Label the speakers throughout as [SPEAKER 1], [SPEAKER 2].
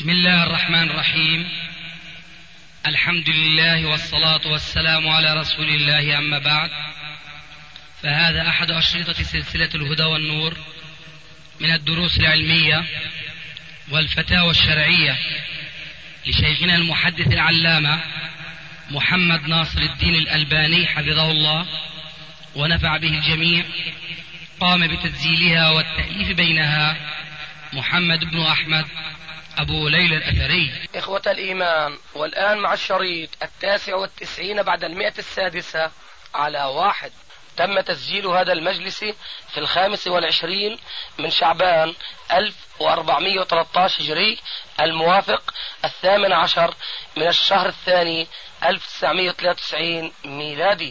[SPEAKER 1] بسم الله الرحمن الرحيم. الحمد لله والصلاة والسلام على رسول الله، أما بعد، فهذا أحد أشرطة سلسلة الهدى والنور من الدروس العلمية والفتاوى الشرعية لشيخنا المحدث العلامة محمد ناصر الدين الألباني حفظه الله ونفع به الجميع. قام بتسجيلها والتأليف بينها محمد بن أحمد أبو ليلى الأثري.
[SPEAKER 2] إخوة الإيمان، والآن مع الشريط 99 بعد 100 على 1. تم تسجيل هذا المجلس في 25 من شعبان 1413 هجري، الموافق 18 من الشهر الثاني 1993 ميلادي.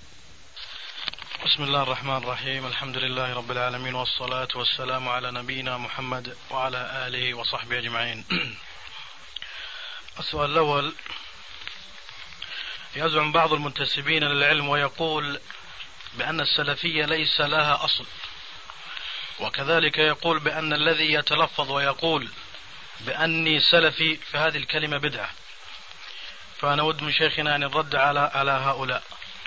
[SPEAKER 3] بسم الله الرحمن الرحيم. الحمد لله رب العالمين، والصلاة والسلام على نبينا محمد وعلى آله وصحبه أجمعين. السؤال الأول: يزعم بعض المنتسبين للعلم ويقول بأن السلفية ليس لها أصل، وكذلك يقول بأن الذي يتلفظ ويقول بأني سلفي في هذه الكلمة بدعة، فأنا أود من شيخنا أن يرد على هؤلاء.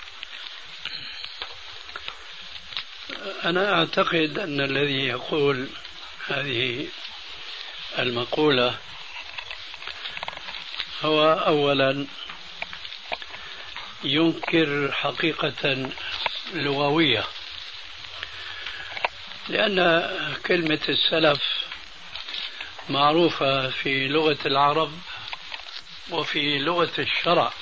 [SPEAKER 4] أنا أعتقد أن الذي يقول هذه المقولة هو أولا ينكر حقيقة لغوية، لأن كلمة السلف معروفة في لغة العرب وفي لغة الشرع،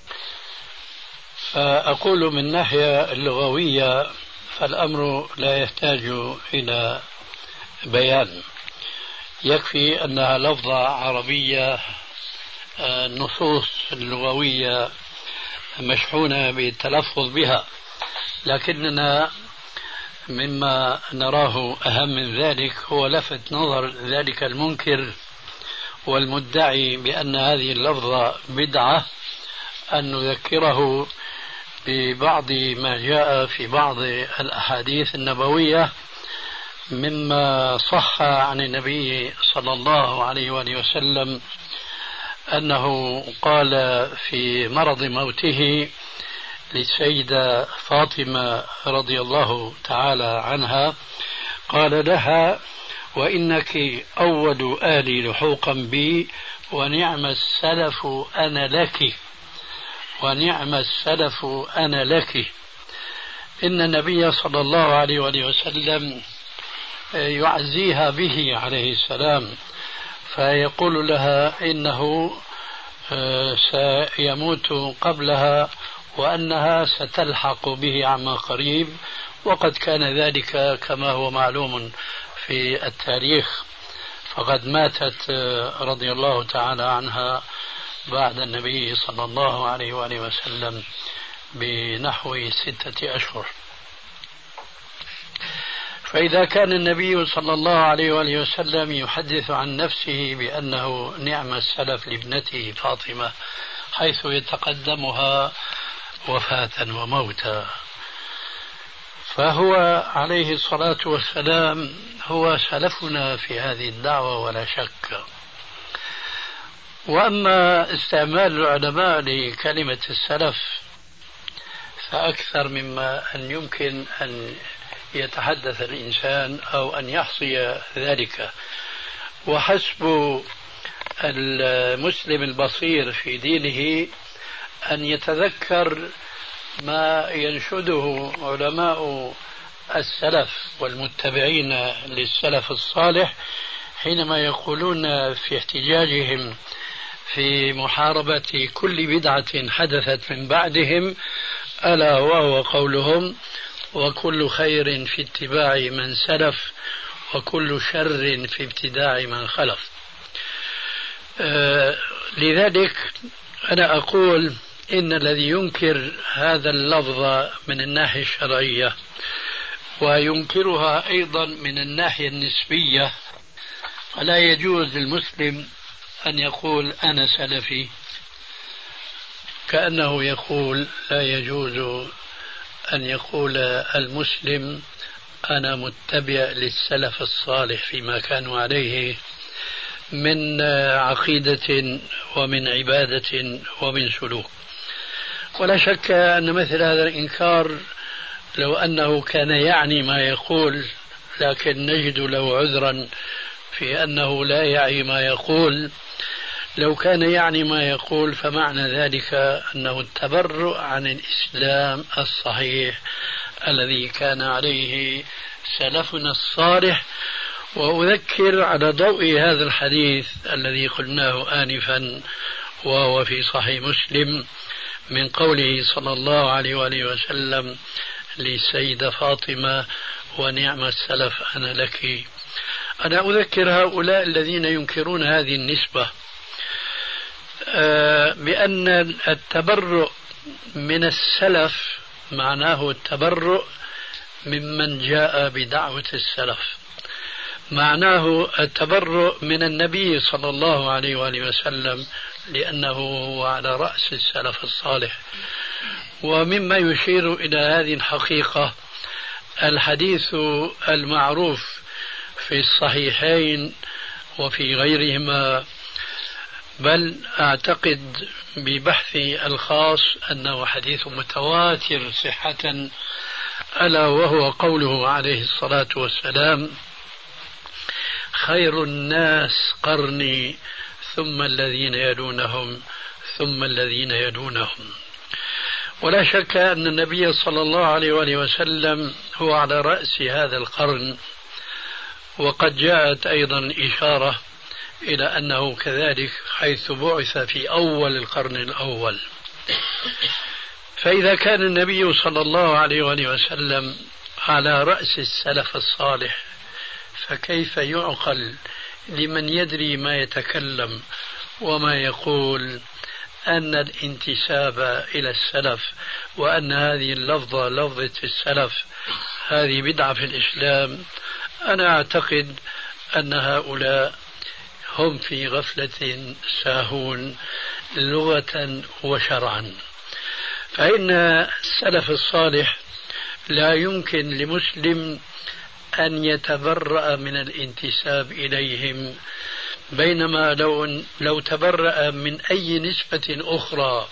[SPEAKER 4] فأقول من ناحية اللغوية فالأمر لا يحتاج إلى بيان، يكفي أنها لفظة عربية، النصوص اللغوية مشحونة بالتلفظ بها، لكننا مما نراه أهم من ذلك هو لفت نظر ذلك المنكر والمدعي بأن هذه اللفظة بدعة أن نذكره ببعض ما جاء في بعض الأحاديث النبوية مما صح عن النبي صلى الله عليه وآله وسلم أنه قال في مرض موته للسيدة فاطمة رضي الله تعالى عنها، قال لها: وإنك أول آلي لحوقا بي، ونعم السلف أنا لك، ونعم السلف أنا لك. إن النبي صلى الله عليه وآله وسلم يعزيها به عليه السلام، فيقول لها إنه سيموت قبلها وأنها ستلحق به عما قريب، وقد كان ذلك كما هو معلوم في التاريخ، فقد ماتت رضي الله تعالى عنها بعد النبي صلى الله عليه وآله وسلم بنحو 6 أشهر. فإذا كان النبي صلى الله عليه وآله وسلم يحدث عن نفسه بأنه نعم السلف لابنته فاطمة حيث يتقدمها وفاة وموتا، فهو عليه الصلاة والسلام هو سلفنا في هذه الدعوة ولا شك. وأما استعمال العلماء لكلمة السلف فأكثر مما أن يمكن أن يتحدث الإنسان أو أن يحصي ذلك، وحسب المسلم البصير في دينه أن يتذكر ما ينشده علماء السلف والمتبعين للسلف الصالح حينما يقولون في احتجاجهم في محاربة كل بدعة حدثت من بعدهم، ألا وهو قولهم: وكل خير في اتباع من سلف، وكل شر في ابتداع من خلف. لذلك أنا أقول إن الذي ينكر هذا اللفظ من الناحية الشرعية وينكرها أيضا من الناحية النسبية، فلا يجوز للمسلم أن يقول أنا سلفي، كأنه يقول لا يجوز أن يقول المسلم أنا متبع للسلف الصالح فيما كانوا عليه من عقيدة ومن عبادة ومن سلوك. ولا شك أن مثل هذا الإنكار لو أنه كان يعني ما يقول، لكن نجد له عذرا في أنه لا يعي ما يقول. لو كان يعني ما يقول فمعنى ذلك أنه التبرؤ عن الإسلام الصحيح الذي كان عليه سلفنا الصالح. وأذكر على ضوء هذا الحديث الذي قلناه آنفا وهو في صحيح مسلم من قوله صلى الله عليه وآله وسلم للسيدة فاطمة: ونعم السلف أنا لك. أنا أذكر هؤلاء الذين ينكرون هذه النسبة بأن التبرؤ من السلف معناه التبرؤ ممن جاء بدعوة السلف، معناه التبرؤ من النبي صلى الله عليه وآله وسلم لأنه هو على رأس السلف الصالح. ومما يشير إلى هذه الحقيقة الحديث المعروف في الصحيحين وفي غيرهما، بل أعتقد ببحثي الخاص أنه حديث متواتر صحة، ألا وهو قوله عليه الصلاة والسلام: خير الناس قرني ثم الذين يلونهم ثم الذين يلونهم. ولا شك أن النبي صلى الله عليه وآله وسلم هو على رأس هذا القرن، وقد جاءت أيضا إشارة إلى أنه كذلك حيث بعث في أول القرن الأول. فإذا كان النبي صلى الله عليه وآله وسلم على رأس السلف الصالح، فكيف يعقل لمن يدري ما يتكلم وما يقول أن الانتساب إلى السلف وأن هذه اللفظة لفظة السلف هذه بدعة في الإسلام؟ أنا أعتقد أن هؤلاء هم في غفلة ساهون لغة وشرعا. فإن السلف الصالح لا يمكن لمسلم أن يتبرأ من الانتساب إليهم، بينما لو تبرأ من أي نسبة أخرى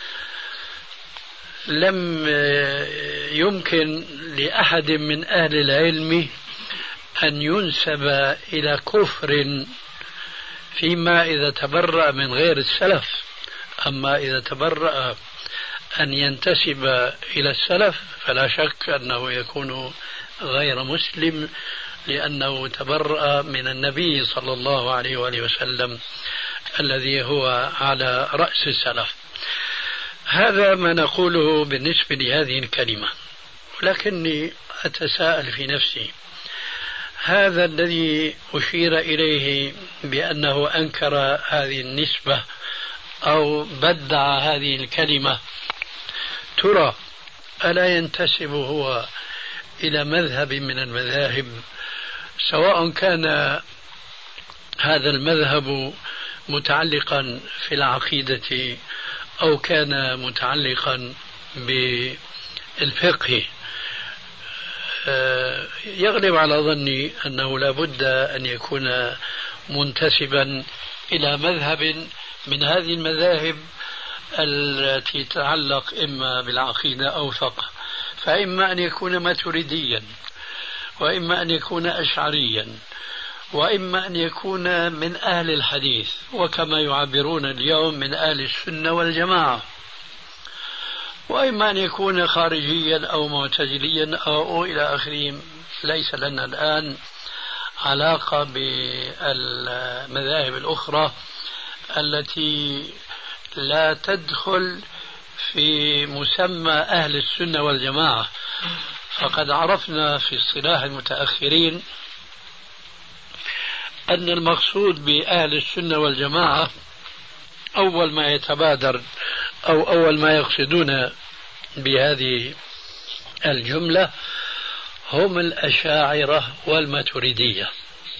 [SPEAKER 4] لم يمكن لأحد من أهل العلم أن ينسب إلى كفر فيما إذا تبرأ من غير السلف. أما إذا تبرأ أن ينتسب إلى السلف فلا شك أنه يكون غير مسلم، لأنه تبرأ من النبي صلى الله عليه وآله وسلم الذي هو على رأس السلف. هذا ما نقوله بالنسبة لهذه الكلمة. ولكني أتساءل في نفسي، هذا الذي أشير إليه بأنه أنكر هذه النسبة أو بدع هذه الكلمة، ترى ألا ينتسب هو إلى مذهب من المذاهب، سواء كان هذا المذهب متعلقا في العقيدة أو كان متعلقا بالفقه؟ يغلب على ظني أنه لا بد أن يكون منتسبا إلى مذهب من هذه المذاهب التي تتعلق إما بالعقيدة أو فقه، فإما أن يكون ماتريديا، وإما أن يكون أشعريا، وإما أن يكون من أهل الحديث، وكما يعبرون اليوم من أهل السنة والجماعة، وإما أن يكون خارجيا أو معتزليا أو إلى آخره. ليس لنا الآن علاقة بالمذاهب الأخرى التي لا تدخل في مسمى أهل السنة والجماعة. فقد عرفنا في اصطلاح المتأخرين أن المقصود بأهل السنة والجماعة أول ما يتبادر أو أول ما يقصدون بهذه الجملة هم الأشاعرة والماتريدية،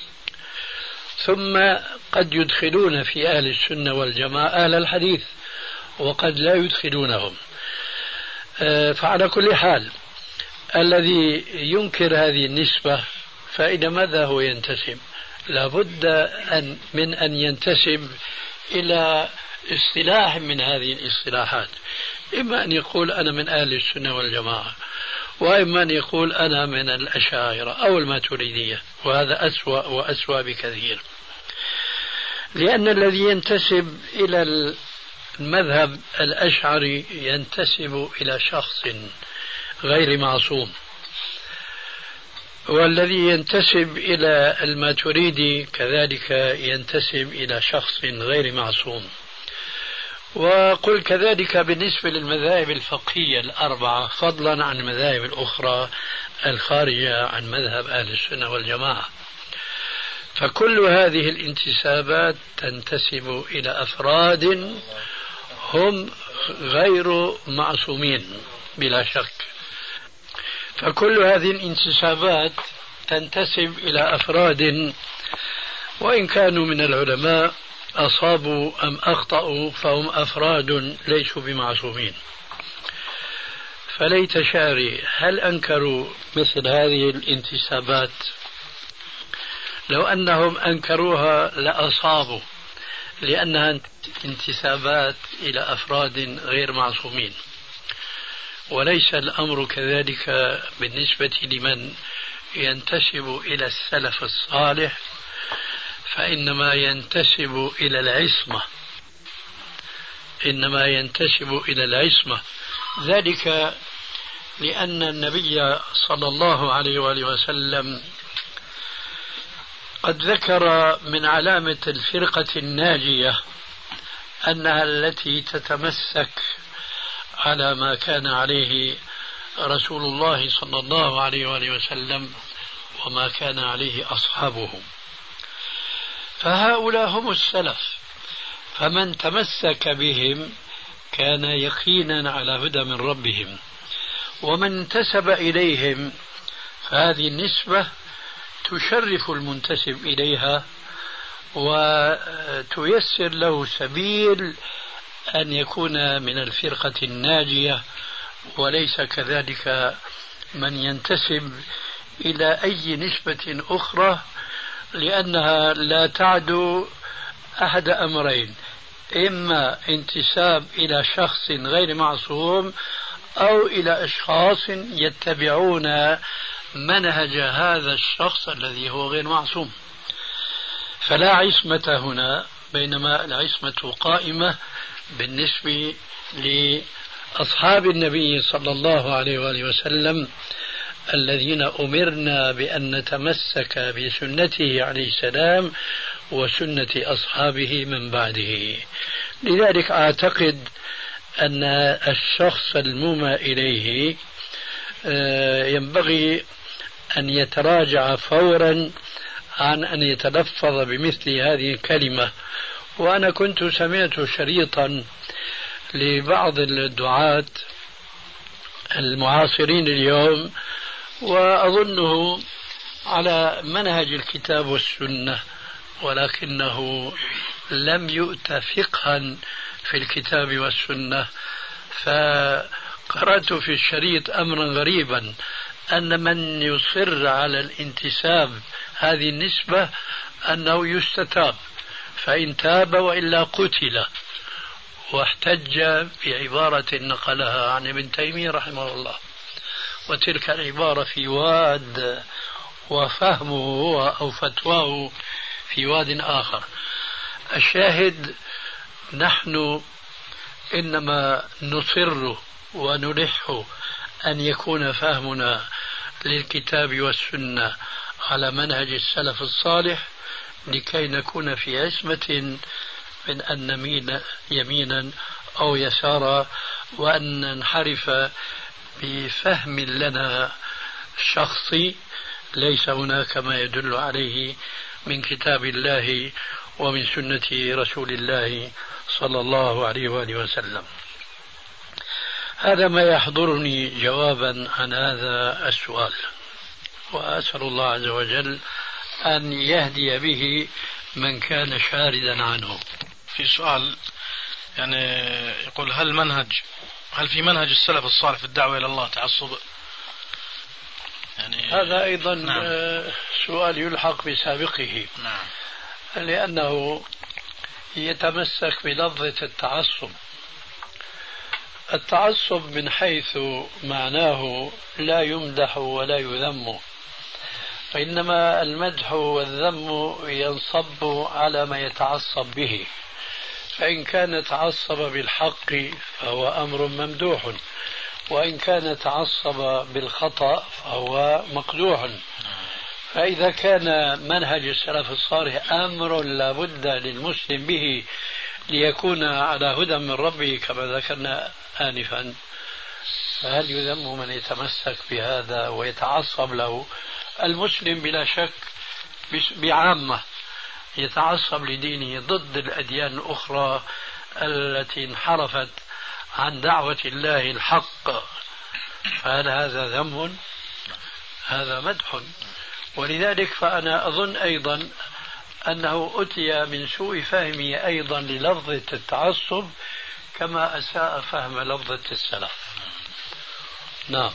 [SPEAKER 4] ثم قد يدخلون في أهل السنة والجماعة أهل الحديث، وقد لا يدخلونهم. فعلى كل حال الذي ينكر هذه النسبة فإلى ماذا هو ينتسب؟ لابد من أن ينتسب إلى اصطلاح من هذه الاصطلاحات، إما أن يقول أنا من أهل السنة والجماعة، وإما أن يقول أنا من الأشاعرة أو الماتريدية، وهذا أسوأ وأسوأ بكثير. لأن الذي ينتسب إلى المذهب الأشعري ينتسب إلى شخص غير معصوم، والذي ينتسب إلى الماتريدي كذلك ينتسب إلى شخص غير معصوم. وقل كذلك بالنسبة للمذاهب الفقهية الأربعة، فضلا عن المذاهب الأخرى الخارجة عن مذهب أهل السنة والجماعة. فكل هذه الانتسابات تنتسب إلى أفراد هم غير معصومين بلا شك. فكل هذه الانتسابات تنتسب إلى أفراد وإن كانوا من العلماء أصابوا أم أخطأوا فهم أفراد ليسوا بمعصومين. فليت شعري هل أنكروا مثل هذه الانتسابات؟ لو أنهم أنكروها لأصابوا، لأنها انتسابات إلى أفراد غير معصومين. وليس الأمر كذلك بالنسبة لمن ينتسب إلى السلف الصالح، فإنما ينتسب إلى العصمة، إنما ينتسب إلى العصمة. ذلك لأن النبي صلى الله عليه وآله وسلم قد ذكر من علامة الفرقة الناجية أنها التي تتمسك على ما كان عليه رسول الله صلى الله عليه وآله وسلم وما كان عليه أصحابه. فهؤلاء هم السلف، فمن تمسك بهم كان يقينا على هدى من ربهم، ومن انتسب إليهم فهذه النسبة تشرف المنتسب إليها وتيسر له سبيل أن يكون من الفرقة الناجية، وليس كذلك من ينتسب إلى أي نسبة أخرى، لأنها لا تعدو أحد أمرين: إما انتساب إلى شخص غير معصوم أو إلى أشخاص يتبعون منهج هذا الشخص الذي هو غير معصوم. فلا عصمة هنا، بينما العصمة قائمة بالنسبة لأصحاب النبي صلى الله عليه وآله وسلم الذين أمرنا بأن نتمسك بسنته عليه السلام وسنة أصحابه من بعده. لذلك أعتقد أن الشخص المومى إليه ينبغي أن يتراجع فورا عن أن يتلفظ بمثل هذه الكلمة. وأنا كنت سمعت شريطا لبعض الدعاة المعاصرين اليوم، وأظنه على منهج الكتاب والسنة، ولكنه لم يؤت فقها في الكتاب والسنة. فقرأت في الشريط أمرا غريبا، أن من يصر على الانتساب هذه النسبة أنه يستتاب، فإن تاب وإلا قتل، واحتج بعبارة نقلها عن ابن تيمية رحمه الله، وتلك العبارة في واد وفهمه هو أو فتواه في واد آخر. الشاهد نحن إنما نصر ونلح أن يكون فهمنا للكتاب والسنة على منهج السلف الصالح، لكي نكون في عصمة من أن نميل يمينا أو يسارا، وأن ننحرف بفهم لنا شخصي ليس هناك ما يدل عليه من كتاب الله ومن سنة رسول الله صلى الله عليه وآله وسلم. هذا ما يحضرني جوابا عن هذا السؤال، وأسأل الله عز وجل أن يهدي به من كان شاردا عنه.
[SPEAKER 3] في سؤال يعني يقول: هل في منهج السلف الصالح في الدعوة إلى الله تعصب؟ يعني
[SPEAKER 4] هذا أيضا
[SPEAKER 3] نعم.
[SPEAKER 4] سؤال يلحق بسابقه.
[SPEAKER 3] نعم.
[SPEAKER 4] لأنه يتمسك بلفظة التعصب. التعصب من حيث معناه لا يمدح ولا يذم، وإنما المدح والذم ينصب على ما يتعصب به. فإن كان تعصب بالحق فهو أمر ممدوح، وإن كان تعصب بالخطأ فهو مقدوح. فإذا كان منهج السلف الصالح أمر لا بد للمسلم به ليكون على هدى من ربه كما ذكرنا آنفا، فهل يذم من يتمسك بهذا ويتعصب له؟ المسلم بلا شك بعامة يتعصب لدينه ضد الأديان الأخرى التي انحرفت عن دعوة الله الحق، فهل هذا ذم؟ هذا مدح. ولذلك فأنا أظن أيضا أنه أتي من سوء فهمه أيضا للفظة التعصب كما أساء فهم لفظة السلف. نعم.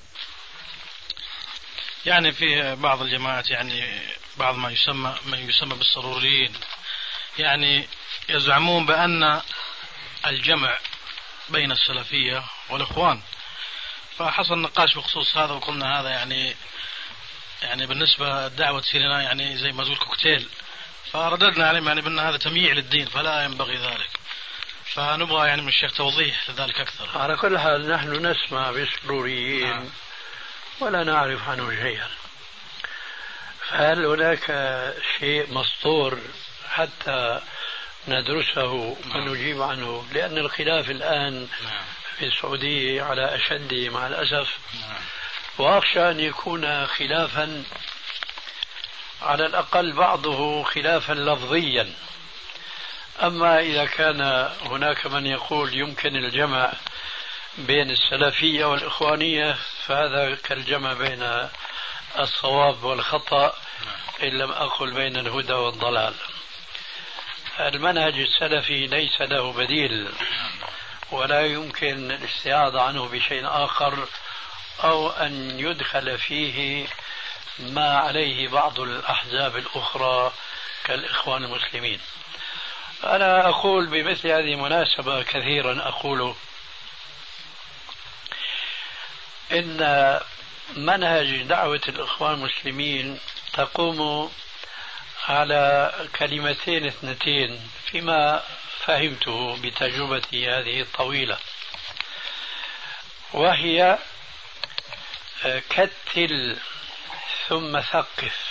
[SPEAKER 3] يعني في بعض الجماعات، يعني بعض ما يسمى بالسروريين، يعني يزعمون بأن الجمع بين السلفية والإخوان. فحصل نقاش بخصوص هذا وقلنا هذا يعني بالنسبة لدعوة سيرنا يعني زي ما تقول كوكتيل، فرددنا عليهم يعني بأن هذا تمييع للدين فلا ينبغي ذلك. فنبغى يعني من الشيخ توضيح لذلك أكثر.
[SPEAKER 4] على كل حال نحن نسمع بالسروريين ولا نعرف عنه شيئا. فهل هناك شيء مسطور حتى ندرسه ونجيب عنه؟ لأن الخلاف الآن في السعودية على أشد مع الأسف، وأخشى أن يكون خلافا على الأقل بعضه خلافا لفظيا. أما إذا كان هناك من يقول يمكن الجمع بين السلفية والإخوانية فهذا كالجمع بين الصواب والخطأ إن لم أقل بين الهدى والضلال. المنهج السلفي ليس له بديل ولا يمكن الاستعاضة عنه بشيء آخر أو أن يدخل فيه ما عليه بعض الأحزاب الأخرى كالإخوان المسلمين. أنا أقول بمثل هذه المناسبة كثيرا أقول إن منهج دعوة الإخوان المسلمين تقوم على كلمتين اثنتين فيما فهمته بتجربتي هذه الطويلة، وهي كتل ثم ثقف.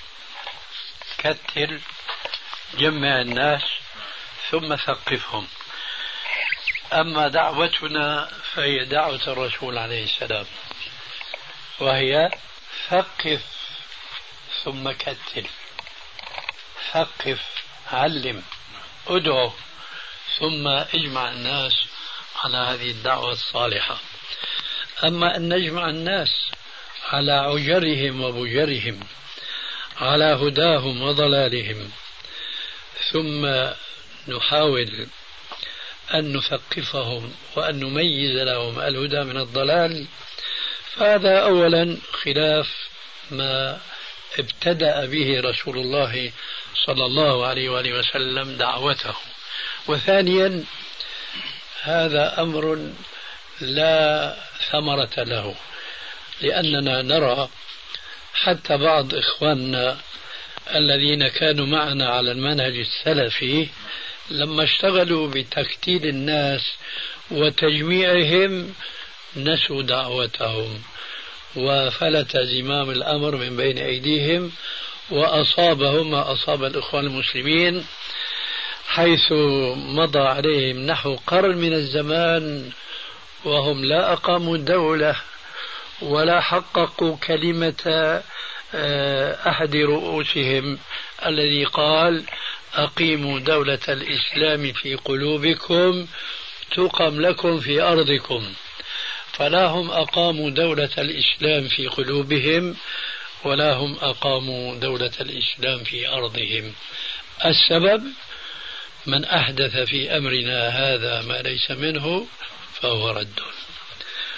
[SPEAKER 4] كتل، جمع الناس ثم ثقفهم. أما دعوتنا فهي دعوة الرسول عليه السلام، وهي ثقف ثم كتل. ثقف، علم، ادعو، ثم اجمع الناس على هذه الدعوة الصالحة. أما أن نجمع الناس على عجرهم وبجرهم، على هداهم وضلالهم، ثم نحاول أن نثقفهم وأن نميز لهم الهدى من الضلال، فهذا أولا خلاف ما ابتدأ به رسول الله صلى الله عليه وآله وسلم دعوته. وثانيا هذا أمر لا ثمرة له، لأننا نرى حتى بعض إخواننا الذين كانوا معنا على المنهج السلفي لما اشتغلوا بتكتيل الناس وتجميعهم نسوا دعوتهم، وفلت زمام الأمر من بين أيديهم، وأصابهم ما أصاب الإخوان المسلمين، حيث مضى عليهم نحو قرن من الزمان وهم لا أقاموا دولة ولا حققوا كلمة أحد رؤوسهم الذي قال أقيموا دولة الإسلام في قلوبكم تقم لكم في أرضكم. فلا هم أقاموا دولة الإسلام في قلوبهم ولا هم أقاموا دولة الإسلام في أرضهم. السبب من أحدث في أمرنا هذا ما ليس منه فهو رد.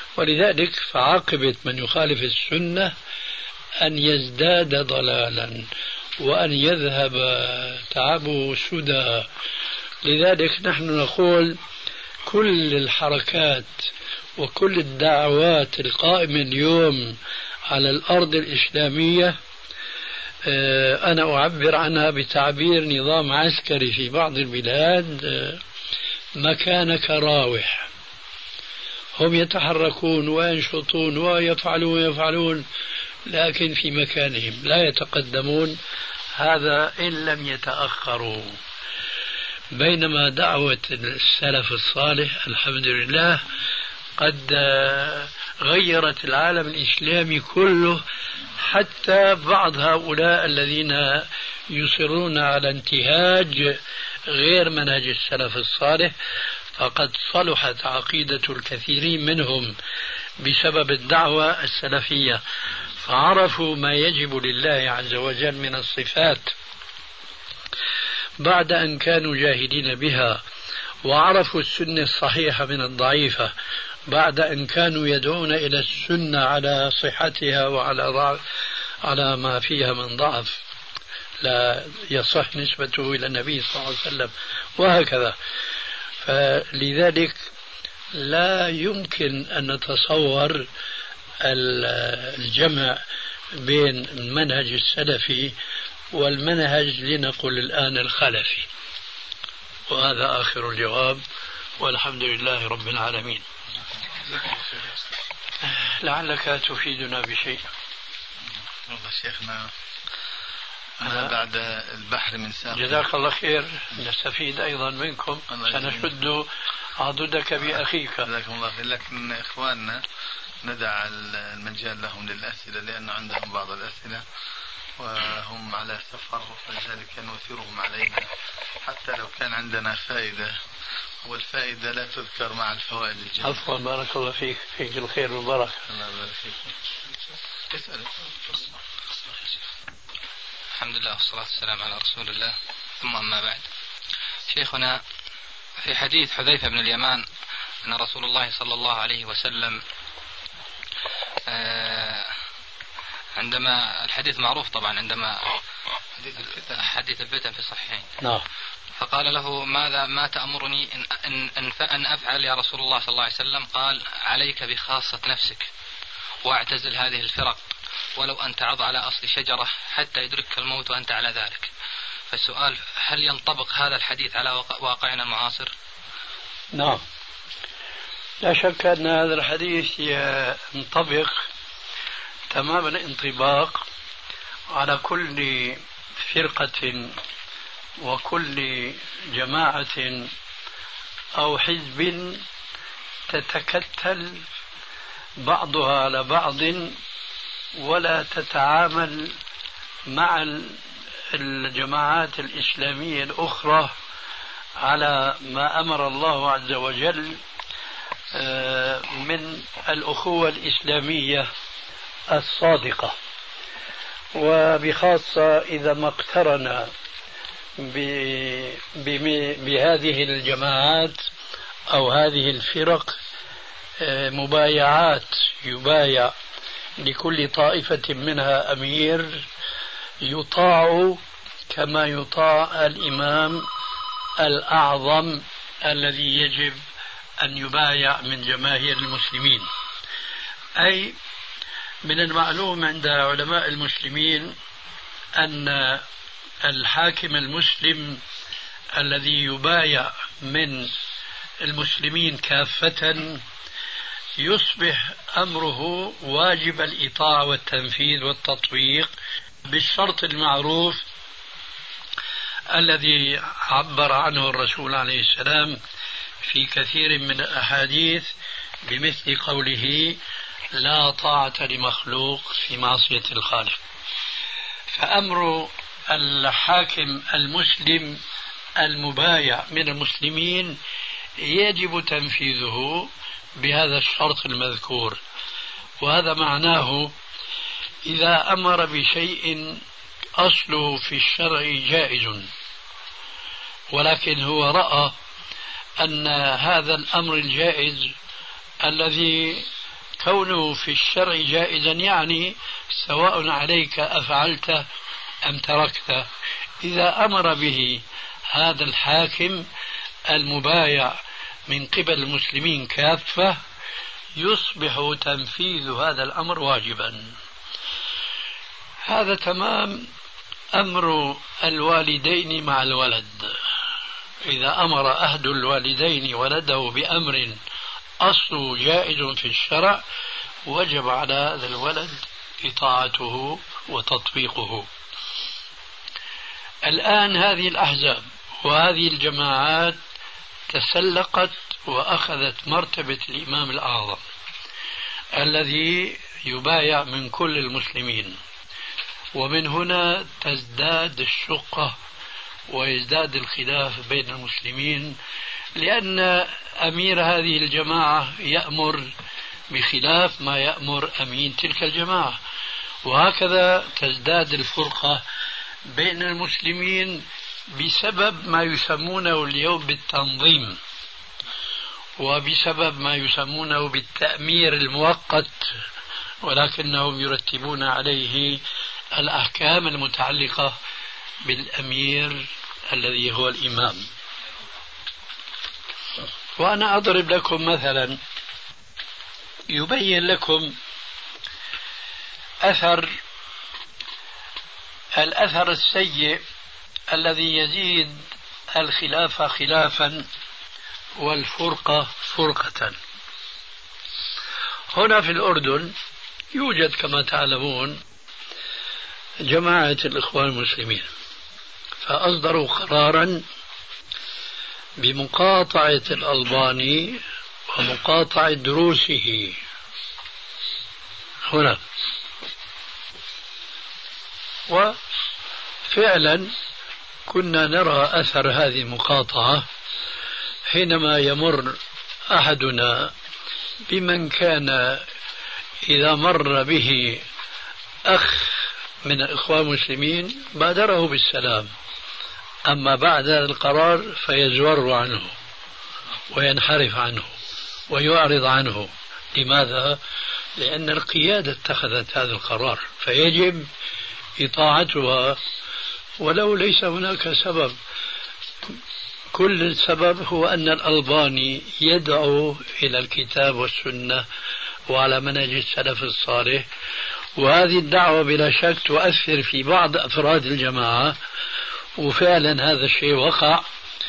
[SPEAKER 4] ولذلك فعاقبة من يخالف السنة أن يزداد ضلالا وأن يذهب تعبه سدى. لذلك نحن نقول كل الحركات وكل الدعوات القائمة اليوم على الأرض الإسلامية أنا أعبر عنها بتعبير نظام عسكري في بعض البلاد مكان كراوح، هم يتحركون وينشطون ويفعلون لكن في مكانهم لا يتقدمون، هذا إن لم يتأخروا. بينما دعوة السلف الصالح الحمد لله قد غيرت العالم الإسلامي كله، حتى بعض هؤلاء الذين يصرون على انتهاج غير منهج السلف الصالح فقد صلحت عقيدة الكثيرين منهم بسبب الدعوة السلفية، فعرفوا ما يجب لله عز وجل من الصفات بعد أن كانوا جاهلين بها، وعرفوا السنة الصحيحة من الضعيفة بعد أن كانوا يدعون إلى السنة على صحتها على ما فيها من ضعف لا يصح نسبته إلى النبي صلى الله عليه وسلم، وهكذا. فلذلك لا يمكن أن نتصور الجمع بين المنهج السلفي والمنهج لنقل الآن الخلفي. وهذا آخر الجواب، والحمد لله رب العالمين. لعلك تفيدنا بشيء.
[SPEAKER 5] والله شيخنا أنا بعد البحر من ساق.
[SPEAKER 4] جزاك الله خير، نستفيد أيضا منكم، سنشد عضدك بأخيك.
[SPEAKER 5] جزاكم الله خير. لكن إخواننا ندع المجال لهم للأسئلة لأن عندهم بعض الأسئلة وهم على سفر، فلذلك نؤثرهم علينا حتى لو كان عندنا فائدة، والفائدة لا تذكر مع الفوائد الجميلة.
[SPEAKER 4] عفوا، بارك الله فيك، فيك الخير والبركة.
[SPEAKER 5] الله يبارك فيك. اسأل.
[SPEAKER 6] الحمد لله والصلاة والسلام على رسول الله، ثم أما بعد. شيخنا، في حديث حذيفة بن اليمان أن رسول الله صلى الله عليه وسلم عندما الحديث معروف طبعا، عندما حديث الفتن في الصحيحين،
[SPEAKER 4] نعم،
[SPEAKER 6] فقال له ما تأمرني أن أفعل يا رسول الله صلى الله عليه وسلم؟ قال عليك بخاصة نفسك واعتزل هذه الفرق ولو أن تعض على أصل شجرة حتى يدركك الموت وأنت على ذلك. فالسؤال، هل ينطبق هذا الحديث على واقعنا المعاصر؟
[SPEAKER 4] نعم، لا شك أن هذا الحديث ينطبق تمام الانطباق على كل فرقة وكل جماعة أو حزب تتكتل بعضها على بعض ولا تتعامل مع الجماعات الإسلامية الأخرى على ما أمر الله عز وجل من الأخوة الإسلامية الصادقة، وبخاصة إذا ما اقترن بهذه الجماعات أو هذه الفرق مبايعات، يبايع لكل طائفة منها أمير يطاع كما يطاع الإمام الأعظم الذي يجب أن يبايع من جماهير المسلمين. أي من المعلوم عند علماء المسلمين أن الحاكم المسلم الذي يبايع من المسلمين كافة يصبح أمره واجب الإطاعة والتنفيذ والتطبيق بالشرط المعروف الذي عبر عنه الرسول عليه السلام في كثير من الأحاديث بمثل قوله لا طاعة لمخلوق في معصية الخالق. فأمر الحاكم المسلم المبايع من المسلمين يجب تنفيذه بهذا الشرط المذكور، وهذا معناه إذا أمر بشيء أصله في الشرع جائز ولكن هو رأى أن هذا الأمر الجائز الذي كونه في الشرع جائزا يعني سواء عليك أفعلت أم تركت. إذا أمر به هذا الحاكم المبايع من قبل المسلمين كافة يصبح تنفيذ هذا الأمر واجبا. هذا تمام أمر الوالدين مع الولد. إذا أمر أحد الوالدين ولده بأمر أصله جائز في الشرع وجب على هذا الولد إطاعته وتطبيقه. الآن هذه الأحزاب وهذه الجماعات تسلقت وأخذت مرتبة الإمام الأعظم الذي يبايع من كل المسلمين، ومن هنا تزداد الشقة ويزداد الخلاف بين المسلمين، لأن أمير هذه الجماعة يأمر بخلاف ما يأمر أمين تلك الجماعة، وهكذا تزداد الفرقة بين المسلمين بسبب ما يسمونه اليوم بالتنظيم، وبسبب ما يسمونه بالتأمير المؤقت، ولكنهم يرتبون عليه الأحكام المتعلقة بالأمير الذي هو الإمام. وأنا أضرب لكم مثلا يبين لكم الأثر السيء الذي يزيد الخلاف خلافا والفرقة فرقة. هنا في الأردن يوجد كما تعلمون جماعة الإخوان المسلمين، فأصدروا قرارا بمقاطعة الألباني ومقاطعة دروسه هنا. وفعلا كنا نرى أثر هذه المقاطعة حينما يمر أحدنا بمن كان إذا مر به أخ من الإخوان المسلمين بادره بالسلام، أما بعد القرار فيزور عنه وينحرف عنه ويعرض عنه. لماذا؟ لأن القيادة اتخذت هذا القرار فيجب إطاعتها ولو ليس هناك سبب. كل السبب هو أن الألباني يدعو إلى الكتاب والسنة وعلى منهج السلف الصالح، وهذه الدعوة بلا شك تؤثر في بعض أفراد الجماعة، وفعلا هذا الشيء وقع.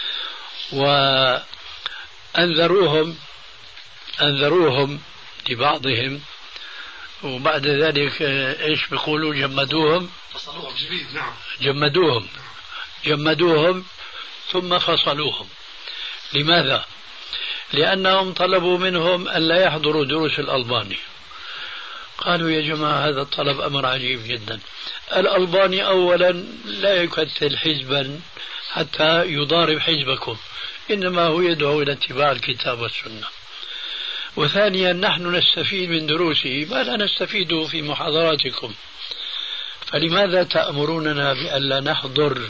[SPEAKER 4] وأنذروهم لبعضهم، وبعد ذلك إيش بيقولوا؟ جمدوهم ثم فصلوهم. لماذا؟ لأنهم طلبوا منهم أن لا يحضروا دروس الألباني. قالوا يا جماعة هذا الطلب أمر عجيب جدا. الألباني أولا لا يكتل حزبا حتى يضارب حزبكم، إنما هو يدعو إلى اتباع الكتاب والسنة. وثانيا نحن نستفيد من دروسه ما لا نستفيده في محاضراتكم، فلماذا تأمروننا بأن لا نحضر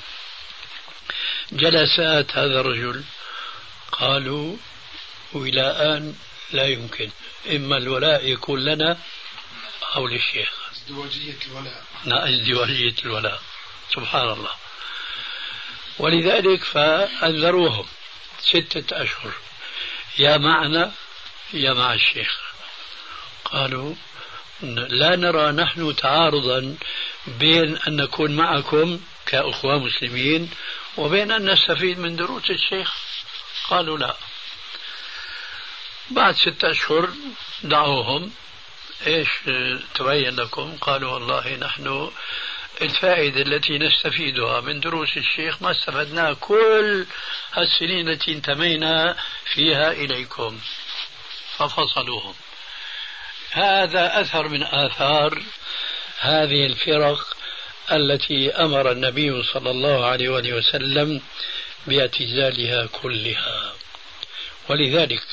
[SPEAKER 4] جلسات هذا الرجل؟ قالوا وإلى الآن لا يمكن، إما الولاء يكون لنا أو للشيخ. ازدواجية الولاء. سبحان الله. ولذلك فأنذروهم 6 أشهر، يا معنا يا مع الشيخ. قالوا لا نرى نحن تعارضا بين أن نكون معكم كأخوة مسلمين وبين أن نستفيد من دروس الشيخ. قالوا لا. بعد 6 أشهر دعوهم، إيش تبين لكم؟ قالوا والله نحن الفائدة التي نستفيدها من دروس الشيخ ما استفدناها كل السنين التي انتمينا فيها إليكم، ففصلوهم. هذا أثر من آثار هذه الفرق التي أمر النبي صلى الله عليه وسلم باعتزالها كلها. ولذلك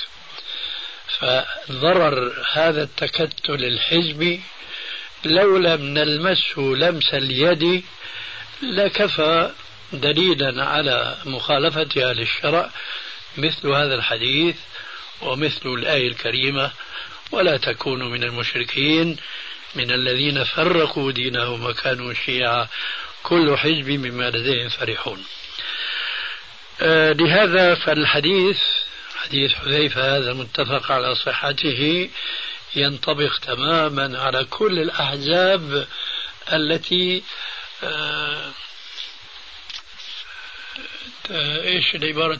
[SPEAKER 4] فضرر هذا التكتل الحزبي لو لم نلمسه لمس اليد لكفى دليلا على مخالفتها للشرع مثل هذا الحديث ومثل الآية الكريمة ولا تكونوا من المشركين من الذين فرقوا دينهم وكانوا شيعا كل حزب بما لديهم فرحون. لهذا فالحديث حديث حذيفة هذا المتفق على صحته ينطبق تماما على كل الأحزاب التي ايش العبارة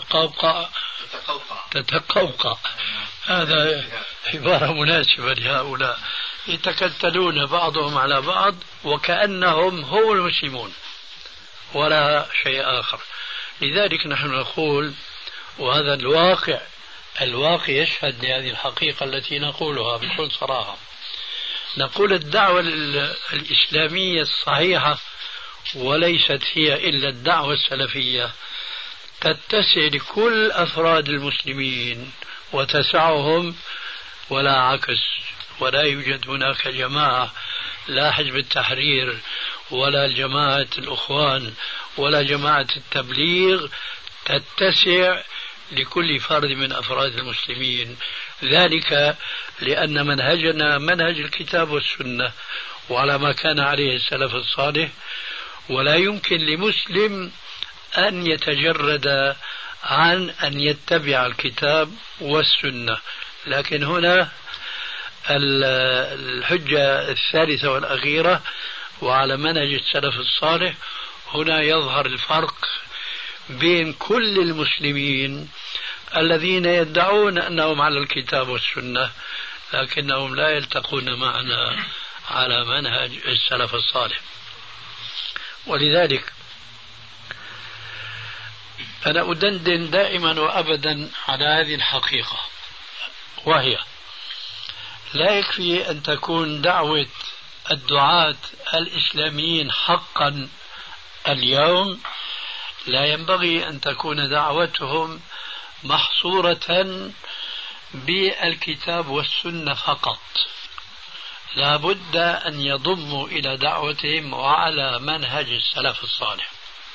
[SPEAKER 4] تتقوقع. هذا عبارة مناسبة لهؤلاء يتكتلون بعضهم على بعض وكأنهم هم المسلمون ولا شيء آخر. لذلك نحن نقول، وهذا الواقع يشهد لهذه الحقيقة التي نقولها بكل صراحة، نقول الدعوة الإسلامية الصحيحة وليست هي إلا الدعوة السلفية تتسع لكل أفراد المسلمين وتسعهم ولا عكس، ولا يوجد هناك جماعة، لا حزب التحرير ولا جماعة الأخوان ولا جماعة التبليغ تتسع لكل فرد من أفراد المسلمين. ذلك لأن منهجنا منهج الكتاب والسنة وعلى ما كان عليه السلف الصالح، ولا يمكن لمسلم أن يتجرد عن أن يتبع الكتاب والسنة. لكن هنا الحجة الثالثة والأخيرة وعلى منهج السلف الصالح، هنا يظهر الفرق بين كل المسلمين الذين يدعون أنهم على الكتاب والسنة لكنهم لا يلتقون معنا على منهج السلف الصالح. ولذلك أنا أدندن دائما وأبدا على هذه الحقيقة، وهي لا يكفي أن تكون دعوة الدعاة الإسلاميين حقا اليوم، لا ينبغي أن تكون دعوتهم محصورة بالكتاب والسنة فقط، لا بد أن يضموا إلى دعوتهم وعلى منهج السلف الصالح.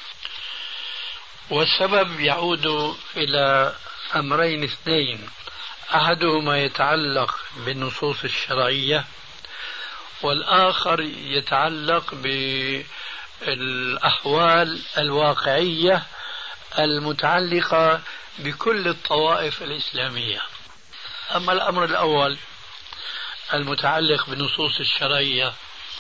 [SPEAKER 4] والسبب يعود إلى أمرين اثنين، أحدهما يتعلق بالنصوص الشرعية والآخر يتعلق بالأحوال الواقعية المتعلقة بكل الطوائف الإسلامية. أما الأمر الأول المتعلق بالنصوص الشرعية،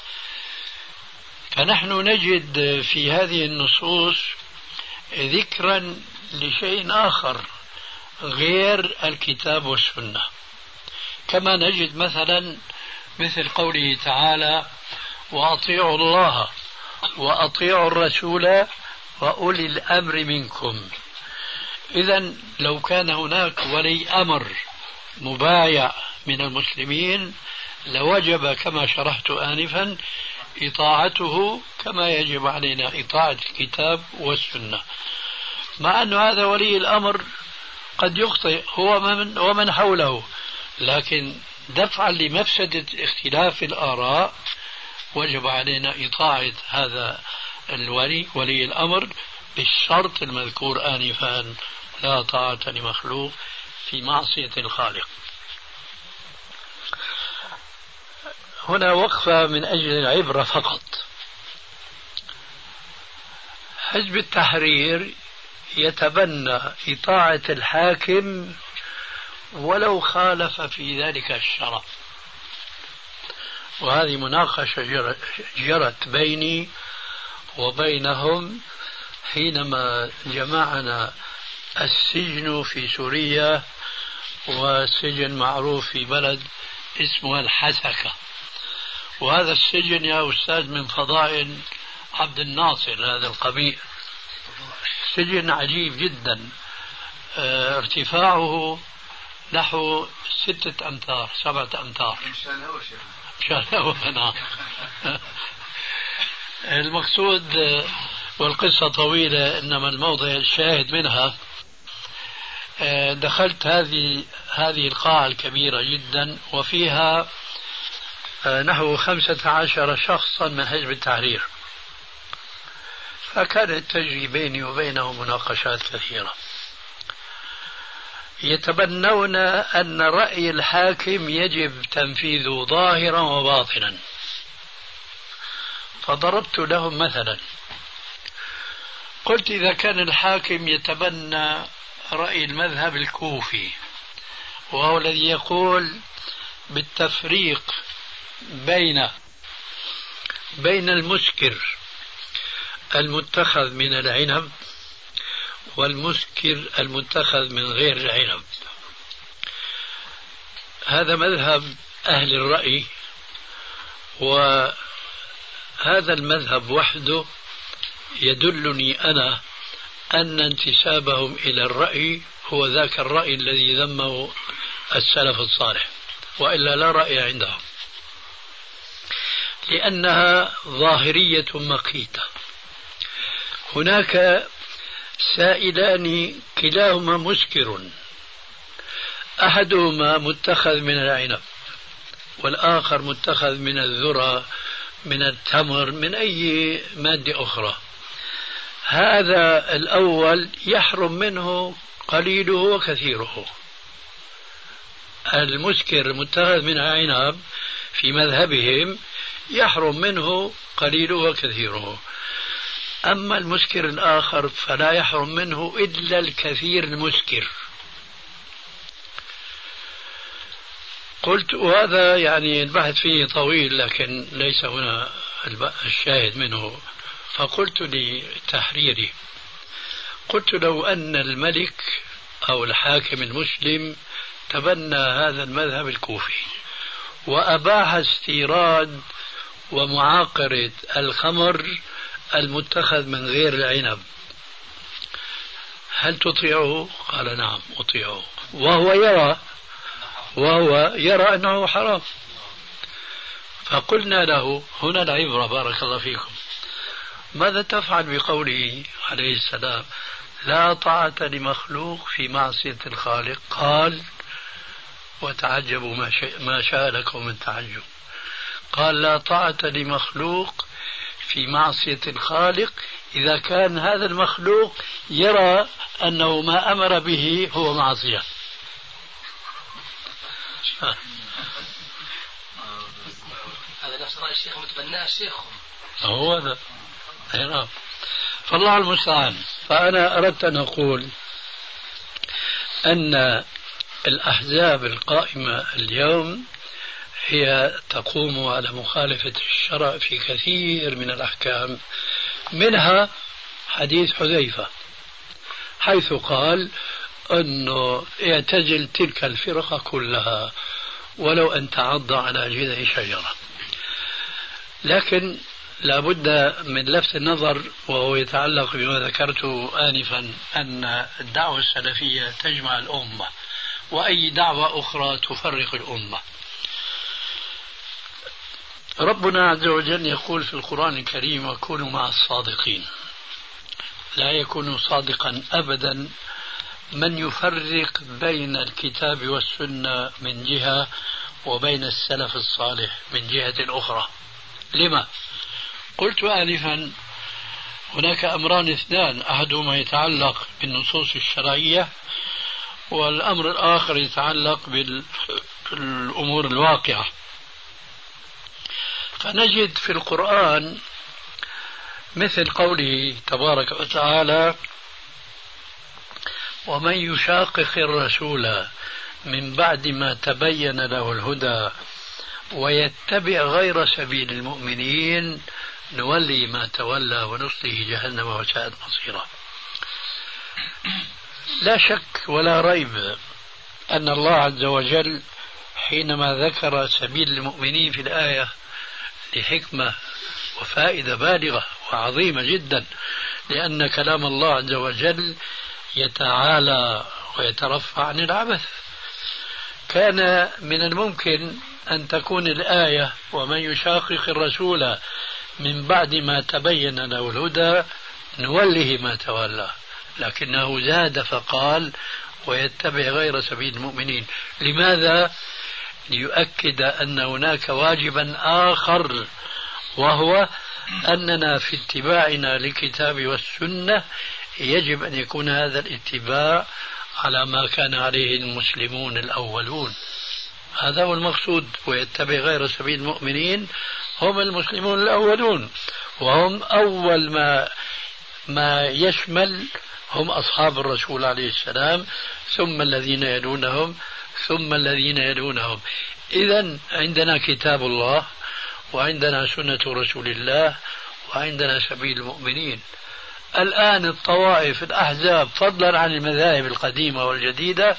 [SPEAKER 4] فنحن نجد في هذه النصوص ذكرا لشيء آخر غير الكتاب والسنة، كما نجد مثل قوله تعالى: وأطيعوا الله وأطيعوا الرسول وأولي الأمر منكم. إذن لو كان هناك ولي أمر مبايع من المسلمين لوجب كما شرحت آنفا إطاعته كما يجب علينا إطاعة الكتاب والسنة، مع أن هذا ولي الأمر قد يخطئ هو ومن حوله، لكن دفعا لمفسدة اختلاف الآراء وجب علينا إطاعة هذا ولي الأمر بالشرط المذكور آنفا: لا طاعة لمخلوق في معصية الخالق. هنا وقفة من أجل العبرة فقط. حزب التحرير يتبنى إطاعة الحاكم ولو خالف في ذلك الشرع، وهذه مناقشة جرت بيني وبينهم حينما جمعنا السجن في سوريا، وسجن معروف في بلد اسمه الحسكة، وهذا السجن يا أستاذ من فضائل عبد الناصر هذا القبيل، سجن عجيب جدا، ارتفاعه نحو 6 أمتار 7 أمتار. المقصود والقصة طويلة، إنما الموضع الشاهد منها دخلت هذه القاعة الكبيرة جدا وفيها نحو 15 شخصا من حزب التحرير، فكانت تجري بيني وبينهم مناقشات كثيرة. يتبنون أن رأي الحاكم يجب تنفيذه ظاهرا وباطنا. فضربت لهم مثلا، قلت إذا كان الحاكم يتبنى رأي المذهب الكوفي، وهو الذي يقول بالتفريق بين المسكر المتخذ من العنب والمسكر المتخذ من غير العنب، هذا مذهب أهل الرأي، وهذا المذهب وحده يدلني أنا أن انتسابهم إلى الرأي هو ذاك الرأي الذي ذمه السلف الصالح، وإلا لا رأي عندهم، لأنها ظاهرية مقيتة. هناك سائلان كلاهما مسكر، أحدهما متخذ من العنب والآخر متخذ من الذرة، من التمر، من أي مادة أخرى. هذا الأول يحرم منه قليله وكثيره. المسكر المتخذ من العنب في مذهبهم يحرم منه قليله وكثيره، أما المسكر الآخر فلا يحرم منه إلا الكثير المسكر. قلت، وهذا يعني البحث فيه طويل لكن ليس هنا الشاهد منه، فقلت لتحريري، قلت لو أن الملك أو الحاكم المسلم تبنى هذا المذهب الكوفي وأباح استيراد ومعاقرة الخمر المتخذ من غير العنب، هل تطيعه؟ قال نعم أطيعه، وهو يرى أنه حرام. فقلنا له هنا العبرة، بارك الله فيكم، ماذا تفعل بقوله عليه السلام لا طاعة لمخلوق في معصية الخالق؟ قال وتعجبوا ما شاء لكم من تعجب، قال لا طاعة لمخلوق في معصية الخالق إذا كان هذا المخلوق يرى أنه ما أمر به هو معصية.
[SPEAKER 2] هذا نفس رأي الشيخ متبناه الشيخ،
[SPEAKER 4] هو هذا. فالله المستعان. فأنا أردت أن أقول أن الأحزاب القائمة اليوم هي تقوم على مخالفة الشرع في كثير من الأحكام، منها حديث حذيفة حيث قال أنه اعتزل تلك الفرقة كلها ولو أن تعض على جذع شجرة. لكن لابد من لفت النظر، وهو يتعلق بما ذكرته آنفا، أن الدعوة السلفية تجمع الأمة وأي دعوة أخرى تفرق الأمة. ربنا عز وجل يقول في القرآن الكريم وكونوا مع الصادقين، لا يكون صادقا أبدا من يفرق بين الكتاب والسنة من جهة وبين السلف الصالح من جهة أخرى. لما؟ قلت آنفا هناك أمران اثنان، أحدهما يتعلق بالنصوص الشرعية والأمر الآخر يتعلق بالأمور الواقعة. فنجد في القرآن مثل قوله تبارك وتعالى ومن يشاقق الرسول من بعد ما تبين له الهدى ويتبع غير سبيل المؤمنين نولي ما تولى ونصله جهنم وساءت مصيرا. لا شك ولا ريب أن الله عز وجل حينما ذكر سبيل المؤمنين في الآية لحكمة وفائدة بالغة وعظيمة جدا، لأن كلام الله عز وجل يتعالى ويترفع عن العبث. كان من الممكن أن تكون الآية ومن يشاقق الرسول من بعد ما تبين له الهدى نوله ما تولى، لكنه زاد فقال ويتبع غير سبيل المؤمنين. لماذا؟ ليؤكد أن هناك واجبا آخر، وهو أننا في اتباعنا للكتاب والسنة يجب أن يكون هذا الاتباع على ما كان عليه المسلمون الأولون. هذا هو المقصود. ويتبع غير سبيل المؤمنين هم المسلمون الأولون، وهم أول ما يشمل هم أصحاب الرسول عليه السلام، ثم الذين يلونهم، ثم الذين يلونهم. إذن عندنا كتاب الله، وعندنا سنة رسول الله، وعندنا سبيل المؤمنين. الآن الطوائف الأحزاب فضلا عن المذاهب القديمة والجديدة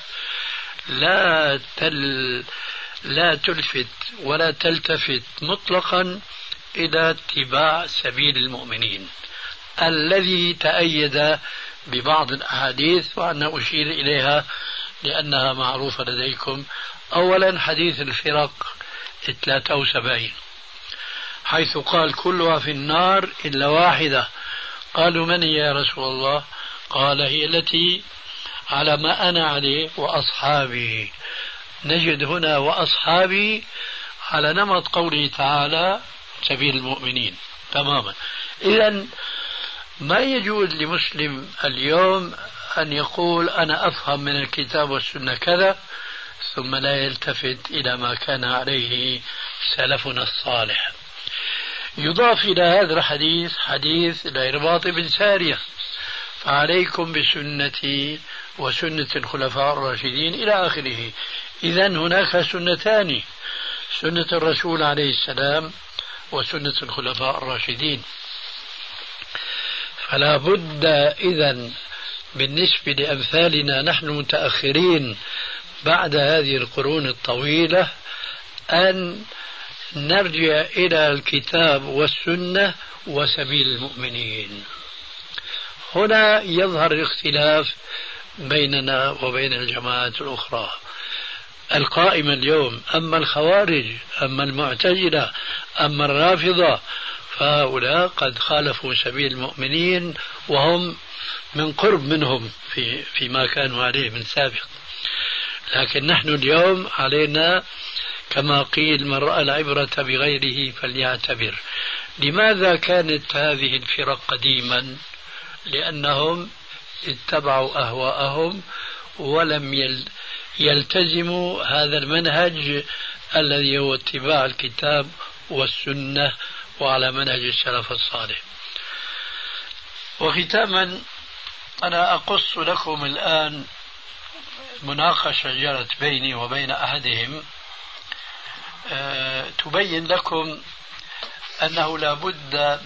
[SPEAKER 4] لا تلفت ولا تلتفت مطلقا إلى اتباع سبيل المؤمنين الذي تأيد ببعض الأحاديث، وأنا أشير إليها لأنها معروفة لديكم. أولا حديث الفرق 73 حيث قال كلها في النار إلا واحدة. قالوا من هي يا رسول الله؟ قال هي التي على ما أنا عليه وأصحابي. نجد هنا وأصحابي على نمط قوله تعالى سبيل المؤمنين تماما. إذن ما يجوز لمسلم اليوم أن يقول أنا أفهم من الكتاب والسنة كذا ثم لا يلتفت إلى ما كان عليه سلفنا الصالح. يضاف إلى هذا الحديث حديث العرباض بن سارية فعليكم بسنتي وسنة الخلفاء الراشدين إلى آخره. إذن هناك سنتان، سنة الرسول عليه السلام وسنة الخلفاء الراشدين. فلا بد إذن بالنسبة لأمثالنا نحن المتأخرين بعد هذه القرون الطويلة أن نرجع إلى الكتاب والسنة وسبيل المؤمنين. هنا يظهر الاختلاف بيننا وبين الجماعات الأخرى القائمة اليوم. أما الخوارج، أما المعتزلة، أما الرافضة، فهؤلاء قد خالفوا سبيل المؤمنين وهم من قرب منهم فيما كانوا عليه من سابق. لكن نحن اليوم علينا كما قيل من رأى العبرة بغيره فليعتبر. لماذا كانت هذه الفرق قديما؟ لأنهم اتبعوا أهواءهم ولم يلتزموا هذا المنهج الذي هو اتباع الكتاب والسنة وعلى منهج السلف الصالح. وختاما أنا أقص لكم الآن مناقشة جرت بيني وبين أحدهم تبين لكم أنه لا بد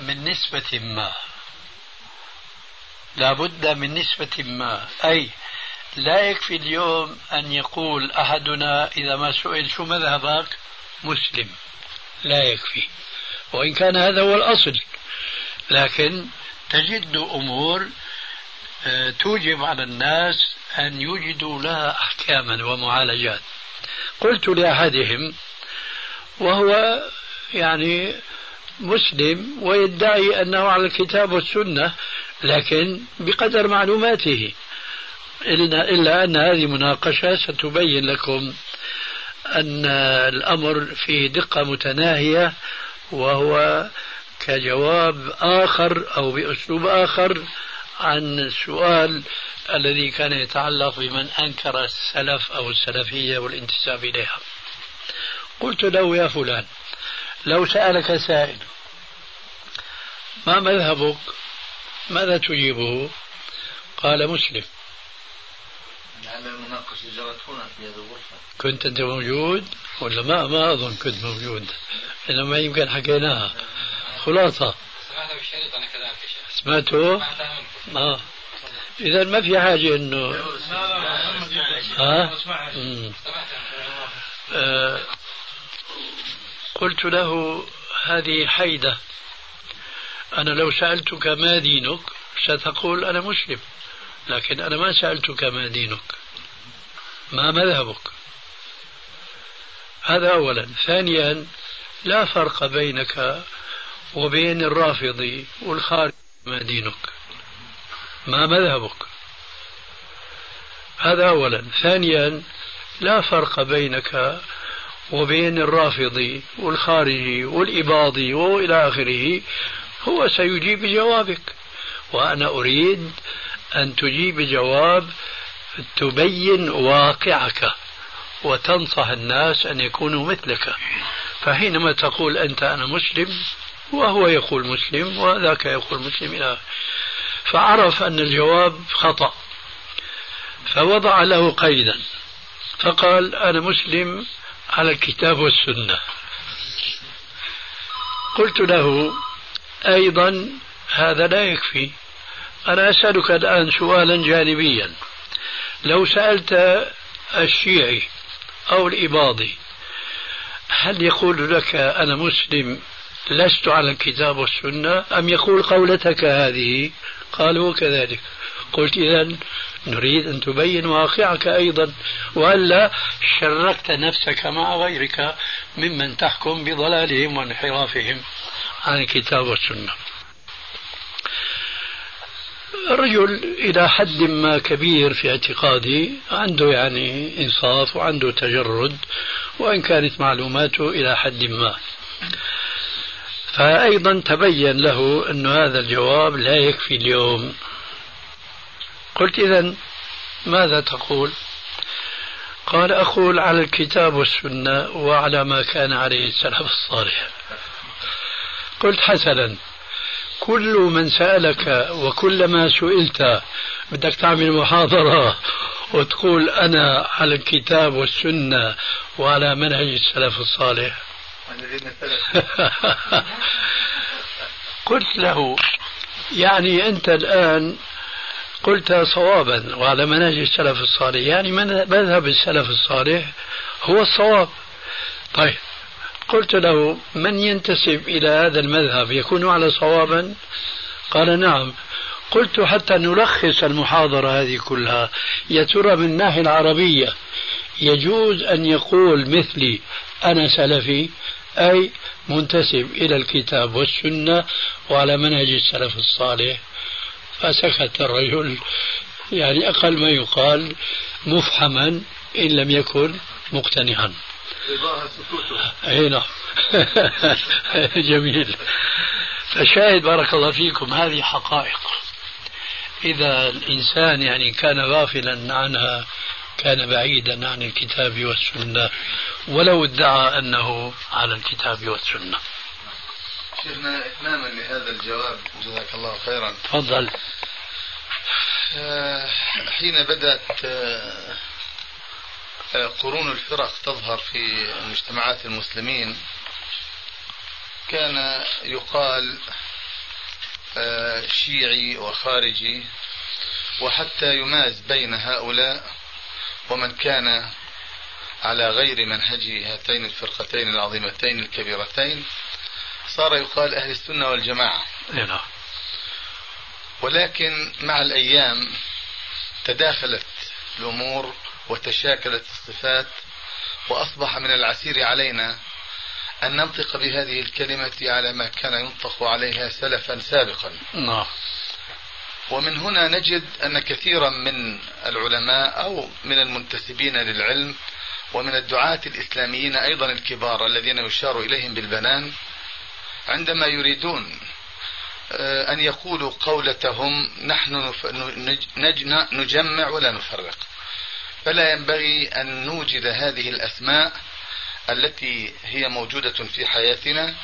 [SPEAKER 4] من نسبة ما، أي لا يكفي اليوم أن يقول أحدنا إذا ما سئل شو مذهبك مسلم، لا يكفي، وإن كان هذا هو الأصل، لكن تجد أمور توجب على الناس أن يوجدوا لها أحكاما ومعالجات. قلت لأحدهم وهو يعني مسلم ويدعي أنه على الكتاب والسنة لكن بقدر معلوماته، إلا أن هذه مناقشة ستبين لكم أن الأمر فيه دقة متناهية، وهو كجواب آخر أو بأسلوب آخر عن السؤال الذي كان يتعلق بمن أنكر السلف أو السلفية والانتساب إليها. قلت له يا فلان لو سألك سائل ما مذهبك ماذا تجيبه؟ قال مسلم.
[SPEAKER 5] يعني المناقشة جرت هنا في هذا الغرفة.
[SPEAKER 4] كنت أنت موجود ولا ما أظن كنت موجود، إنما يمكن حكيناها خلاصة.
[SPEAKER 6] سمعتها بالشريط أنا كذلك يا شيخ.
[SPEAKER 4] سمعته؟ إذا ما في حاجة إنه قلت له هذه حيدة، أنا لو سألتك ما دينك ستقول أنا مسلم، لكن أنا ما سألتك ما دينك، ما مذهبك. هذا أولا. ثانيا لا فرق بينك وبين الرافضي والخارج، ما دينك ما مذهبك. هذا أولا. ثانيا لا فرق بينك وبين الرافضي والخارجي والإباضي وإلى آخره. هو سيجيب بجوابك، وأنا أريد أن تجيب جواب تبين واقعك وتنصح الناس أن يكونوا مثلك. فحينما تقول أنت أنا مسلم وهو يقول مسلم وذاك يقول مسلم إلى، فعرف أن الجواب خطأ فوضع له قيدا فقال أنا مسلم على الكتاب والسنة. قلت له أيضا هذا لا يكفي، أنا أسألك الآن سؤالا جانبيا، لو سألت الشيعي أو الإباضي هل يقول لك أنا مسلم لست على الكتاب والسنة أم يقول قولتك هذه؟ قال هو كذلك. قلت إذن نريد أن تبين واقعك أيضا، وألا شركت نفسك مع غيرك ممن تحكم بضلالهم وانحرافهم عن الكتاب والسنة. الرجل إلى حد ما كبير في اعتقادي، عنده يعني إنصاف وعنده تجرد، وإن كانت معلوماته إلى حد ما، فأيضا تبين له أن هذا الجواب لا يكفي اليوم. قلت إذن ماذا تقول؟ قال أقول على الكتاب والسنة وعلى ما كان عليه السلف الصالح. قلت حسنا، كل من سألك وكل ما سئلت بدك تعمل محاضرة وتقول أنا على الكتاب والسنة وعلى منهج السلف الصالح؟ قلت له يعني أنت الآن قلت صوابا وعلى منهج السلف الصالح، يعني مذهب السلف الصالح هو الصواب. طيب قلت له من ينتسب إلى هذا المذهب يكون على صوابا؟ قال نعم. قلت حتى نلخص المحاضرة هذه كلها، يا ترى من الناحية العربية يجوز أن يقول مثلي أنا سلفي أي منتسب إلى الكتاب والسنة وعلى منهج السلف الصالح؟ فسكت الرجل، يعني أقل ما يقال مفحما إن لم يكن مقتنعا. هنا جميل. فشاهد بارك الله فيكم هذه حقائق، إذا الإنسان يعني كان غافلا عنها كان بعيدا عن الكتاب والسنة ولو ادعى أنه على الكتاب والسنة.
[SPEAKER 5] شيخنا إتماما لهذا الجواب جزاك الله خيرا،
[SPEAKER 4] تفضل.
[SPEAKER 5] حين بدأت قرون الفرق تظهر في مجتمعات المسلمين كان يقال شيعي وخارجي، وحتى يماز بين هؤلاء ومن كان على غير منهج هاتين الفرقتين العظيمتين الكبيرتين صار يقال أهل السنة والجماعة. ولكن مع الأيام تداخلت الأمور وتشاكلت الصفات، وأصبح من العسير علينا أن ننطق بهذه الكلمة على ما كان ينطق عليها سلفا سابقا. ومن هنا نجد أن كثيرا من العلماء أو من المنتسبين للعلم ومن الدعاة الإسلاميين أيضا الكبار الذين يشار إليهم بالبنان عندما يريدون أن يقولوا قولتهم نحن نجمع ولا نفرق، فلا ينبغي أن نوجد هذه الأسماء التي هي موجودة في حياتنا،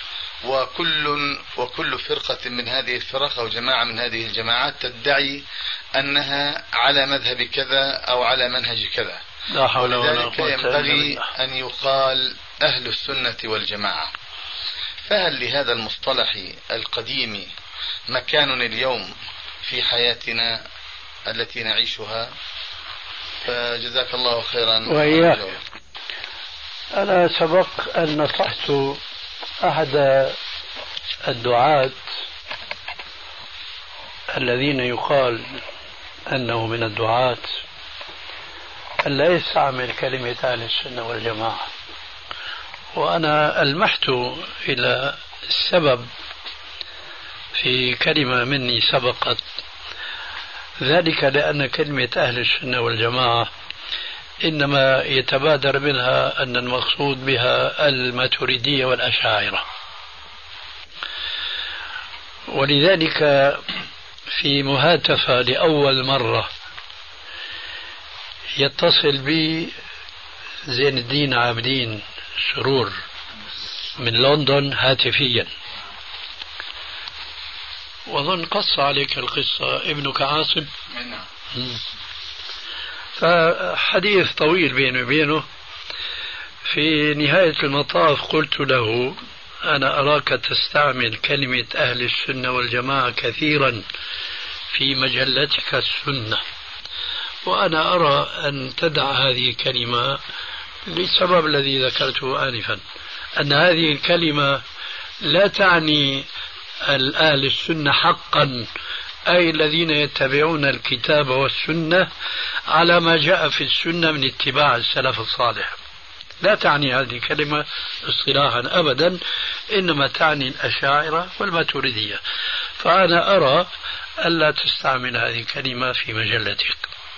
[SPEAKER 5] وكل فرقة من هذه الفرق أو جماعة من هذه الجماعات تدعي أنها على مذهب كذا أو على منهج كذا.
[SPEAKER 4] لا حول ولا
[SPEAKER 5] قوة
[SPEAKER 4] إلا بالله.
[SPEAKER 5] ينبغي أن يقال أهل السنة والجماعة. فهل لهذا المصطلح القديم مكان اليوم في حياتنا التي نعيشها؟ فجزاك الله خيرا.
[SPEAKER 4] وإياك. أنا سبق أن نصحت أحد الدعاة الذين يقال أنه من الدعاة أن لا يستعمل كلمة أهل السنة والجماعة، وأنا ألمحت إلى السبب في كلمة مني سبقت ذلك، لأن كلمة أهل السنة والجماعة إنما يتبادر منها أن المقصود بها الماتريدية والأشاعرة، ولذلك في مهاتفة لأول مرة يتصل بي زين الدين عابدين سرور من لندن هاتفيا، وأظن قص عليك القصة ابنك عاصم، فحديث طويل بيني وبينه. في نهاية المطاف قلت له: أنا أراك تستعمل كلمة أهل السنة والجماعة كثيرا في مجلتك السنة، وأنا أرى أن تدع هذه الكلمة للسبب الذي ذكرته آنفا، أن هذه الكلمة لا تعني الأهل السنة حقا، أي الذين يتبعون الكتاب والسنة على ما جاء في السنة من اتباع السلف الصالح. لا تعني هذه الكلمة اصطلاحا أبدا، إنما تعني الأشاعرة والماتريدية. فأنا أرى ألا تستعمل هذه الكلمة في مجلتك.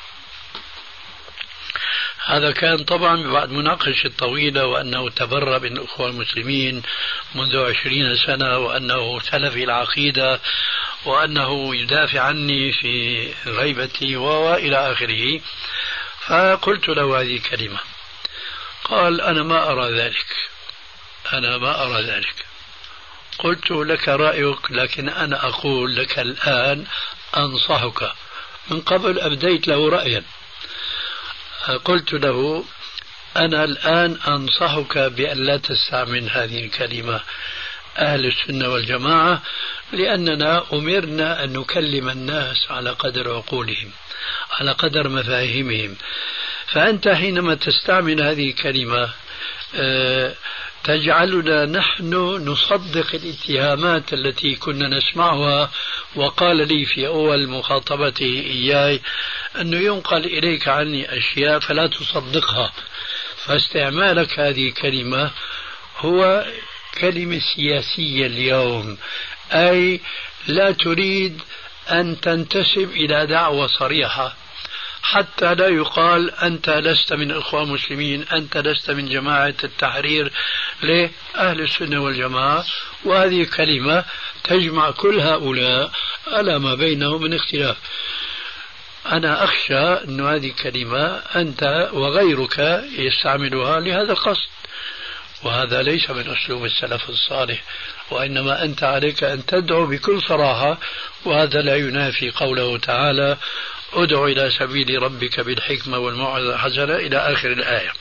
[SPEAKER 4] هذا كان طبعا بعد مناقشة طويلة، وأنه تبرأ من الأخوة المسلمين منذ 20 سنة، وأنه سلفي العقيدة، وأنه يدافع عني في غيبتي وإلى آخره. فقلت له هذه الكلمة، قال: أنا ما أرى ذلك. قلت: لك رأيك، لكن أنا أقول لك الآن أنصحك. من قبل أبديت له رأيا، قلت له: أنا الآن أنصحك بأن لا تستعمل هذه الكلمة أهل السنة والجماعة، لأننا أمرنا أن نكلم الناس على قدر عقولهم، على قدر مفاهيمهم. فأنت حينما تستعمل هذه الكلمة تجعلنا نحن نصدق الاتهامات التي كنا نسمعها. وقال لي في أول مخاطبته إياي أنه ينقل إليك عني أشياء فلا تصدقها. فاستعمالك هذه الكلمة هو كلمة سياسية اليوم، أي لا تريد أن تنتسب إلى دعوة صريحة، حتى لا يقال أنت لست من إخوان مسلمين، أنت لست من جماعة التحرير لأهل السنة والجماعة. وهذه كلمة تجمع كل هؤلاء على ما بينهم من اختلاف. أنا أخشى أن هذه الكلمة أنت وغيرك يستعملها لهذا القصد، وهذا ليس من أسلوب السلف الصالح، وإنما أنت عليك أن تدعو بكل صراحة. وهذا لا ينافي قوله تعالى: ادع إلى سبيل ربك بالحكمة والموعظة الحسنة إلى آخر الآية.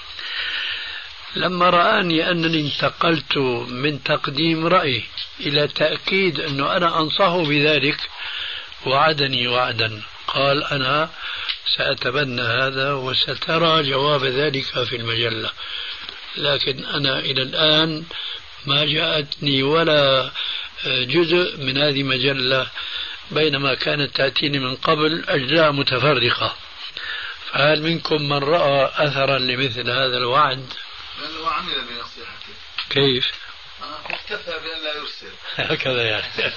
[SPEAKER 4] لما رآني أنني انتقلت من تقديم رأي إلى تأكيد أنه أنا أنصحه بذلك، وعدني وعدا، قال: أنا سأتبنى هذا وسترى جواب ذلك في المجلة. لكن أنا إلى الآن ما جاءتني ولا جزء من هذه المجلة، بينما كانت تأتيني من قبل أجزاء متفرقة. فهل منكم من رأى أثرا لمثل هذا الوعد؟
[SPEAKER 5] لأنه عمل بنصيحته.
[SPEAKER 4] كيف؟
[SPEAKER 5] اكتفى بأن لا يرسل
[SPEAKER 4] هكذا يعني.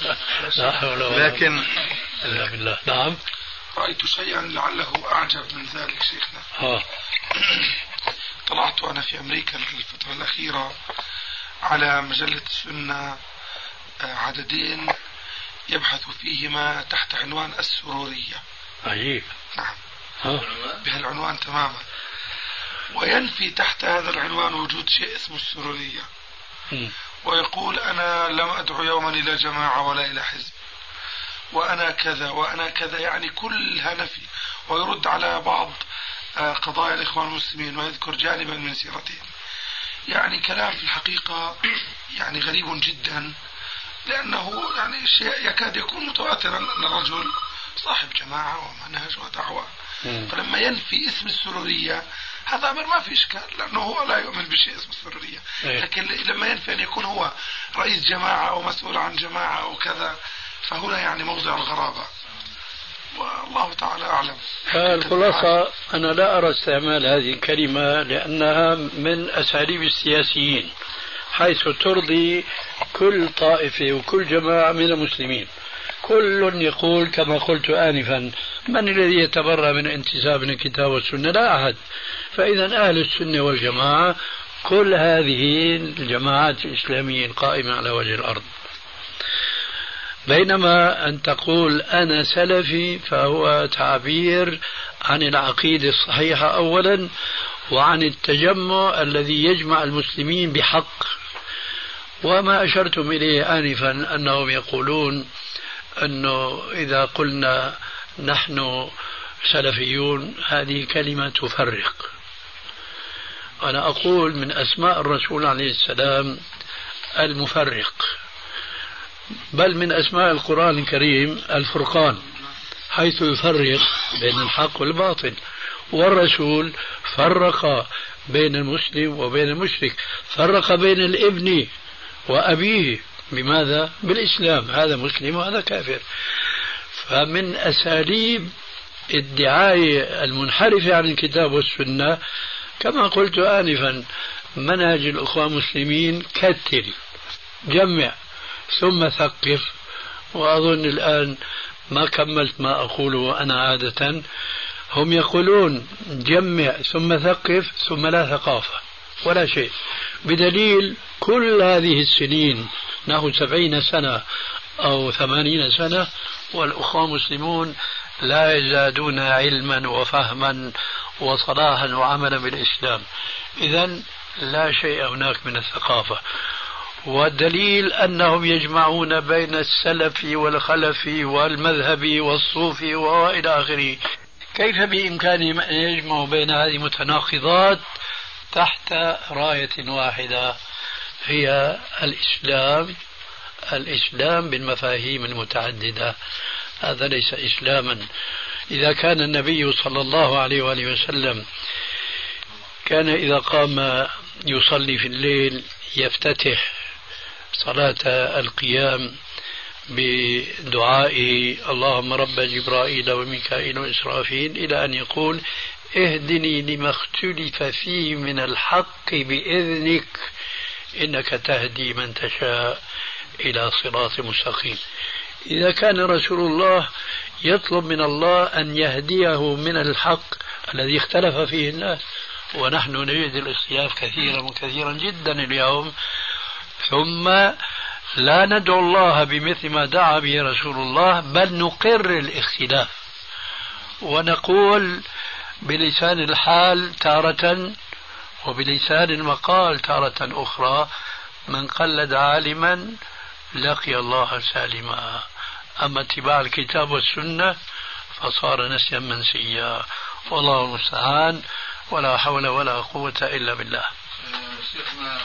[SPEAKER 5] لكن
[SPEAKER 4] لا بالله. نعم.
[SPEAKER 7] رأيت شيئا لعله أعجب من ذلك شيخنا. طلعت أنا في أمريكا في الفترة الأخيرة على مجلة السنة عددين يبحث فيهما تحت عنوان السرورية.
[SPEAKER 4] عجيب.
[SPEAKER 7] نعم. بهالعنوان تماما، وينفي تحت هذا العنوان وجود شيء اسمه السرورية. ويقول: أنا لم أدعو يوما إلى جماعة ولا إلى حزب، وأنا كذا وأنا كذا، يعني كلها نفي. ويرد على بعض قضايا الإخوان المسلمين ويذكر جانبا من سيرتهم. يعني كلام في الحقيقة يعني غريب جدا، لأنه يعني شيء يكاد يكون متواترا أن الرجل صاحب جماعة ومنهج ودعوة. فلما ينفي اسم السرورية هذا أمر ما في إشكال، لأنه هو لا يؤمن بشيء اسمه السرورية. لكن لما ينفي أن يكون هو رئيس جماعة أو مسؤول عن جماعة أو كذا، فهنا يعني موضع الغرابة، والله تعالى أعلم.
[SPEAKER 4] الخلاصة أنا لا أرى استعمال هذه الكلمة لأنها من أساليب السياسيين، حيث ترضي كل طائفة وكل جماعة من المسلمين. كل يقول كما قلت آنفا: من الذي يتبرأ من انتساب الكتاب والسنة؟ لا أحد. فإذا أهل السنة والجماعة كل هذه الجماعات الإسلامية القائمة على وجه الأرض. بينما أن تقول أنا سلفي فهو تعبير عن العقيدة الصحيحة أولا، وعن التجمع الذي يجمع المسلمين بحق. وما أشرتم إليه آنفا أنهم يقولون أنه إذا قلنا نحن سلفيون هذه كلمة تفرق. أنا أقول من أسماء الرسول عليه السلام المفرق، بل من أسماء القرآن الكريم الفرقان، حيث يفرق بين الحق والباطل. والرسول فرق بين المسلم وبين المشرك، فرق بين الابن وأبيه. بماذا؟ بالإسلام، هذا مسلم وهذا كافر. فمن أساليب الدعاية المنحرفة عن الكتاب والسنة كما قلت آنفا منهج الأخوة المسلمين كتل، جمع ثم ثقف. وأظن الآن ما كملت ما أقوله أنا عادة. هم يقولون جمع ثم ثقف ثم لا ثقافة ولا شيء، بدليل كل هذه السنين نحو 70 سنة أو 80 سنة والأخوة المسلمون لا يزدادون علما وفهما وصلاحا وعملا بالإسلام. إذن لا شيء هناك من الثقافة. والدليل أنهم يجمعون بين السلف والخلف والمذهب والصوفي وإلى آخره. كيف بإمكانهم أن يجمعوا بين هذه المتناقضات تحت راية واحدة هي الإسلام بالمفاهيم المتعددة؟ هذا ليس إسلاما. إذا كان النبي صلى الله عليه وآله وسلم كان إذا قام يصلي في الليل يفتتح صلاة القيام بدعائه اللهم رب جبرائيل وميكائيل وإسرافيل إلى أن يقول اهدني لما اختلف فيه من الحق بإذنك إنك تهدي من تشاء إلى صراط مستقيم. إذا كان رسول الله يطلب من الله أن يهديه من الحق الذي اختلف فيه الناس، ونحن نجد الاختلاف كثيرا وكثيرا جدا اليوم، ثم لا ندعو الله بمثل ما دعا به رسول الله، بل نقر الاختلاف ونقول بلسان الحال تارة وبلسان المقال تارة أخرى من قلد عالما لقي الله سالما. أما اتباع الكتاب والسنة فصار نسيا منسيا، والله المستعان، ولا حول ولا قوة إلا بالله.
[SPEAKER 5] شيخنا،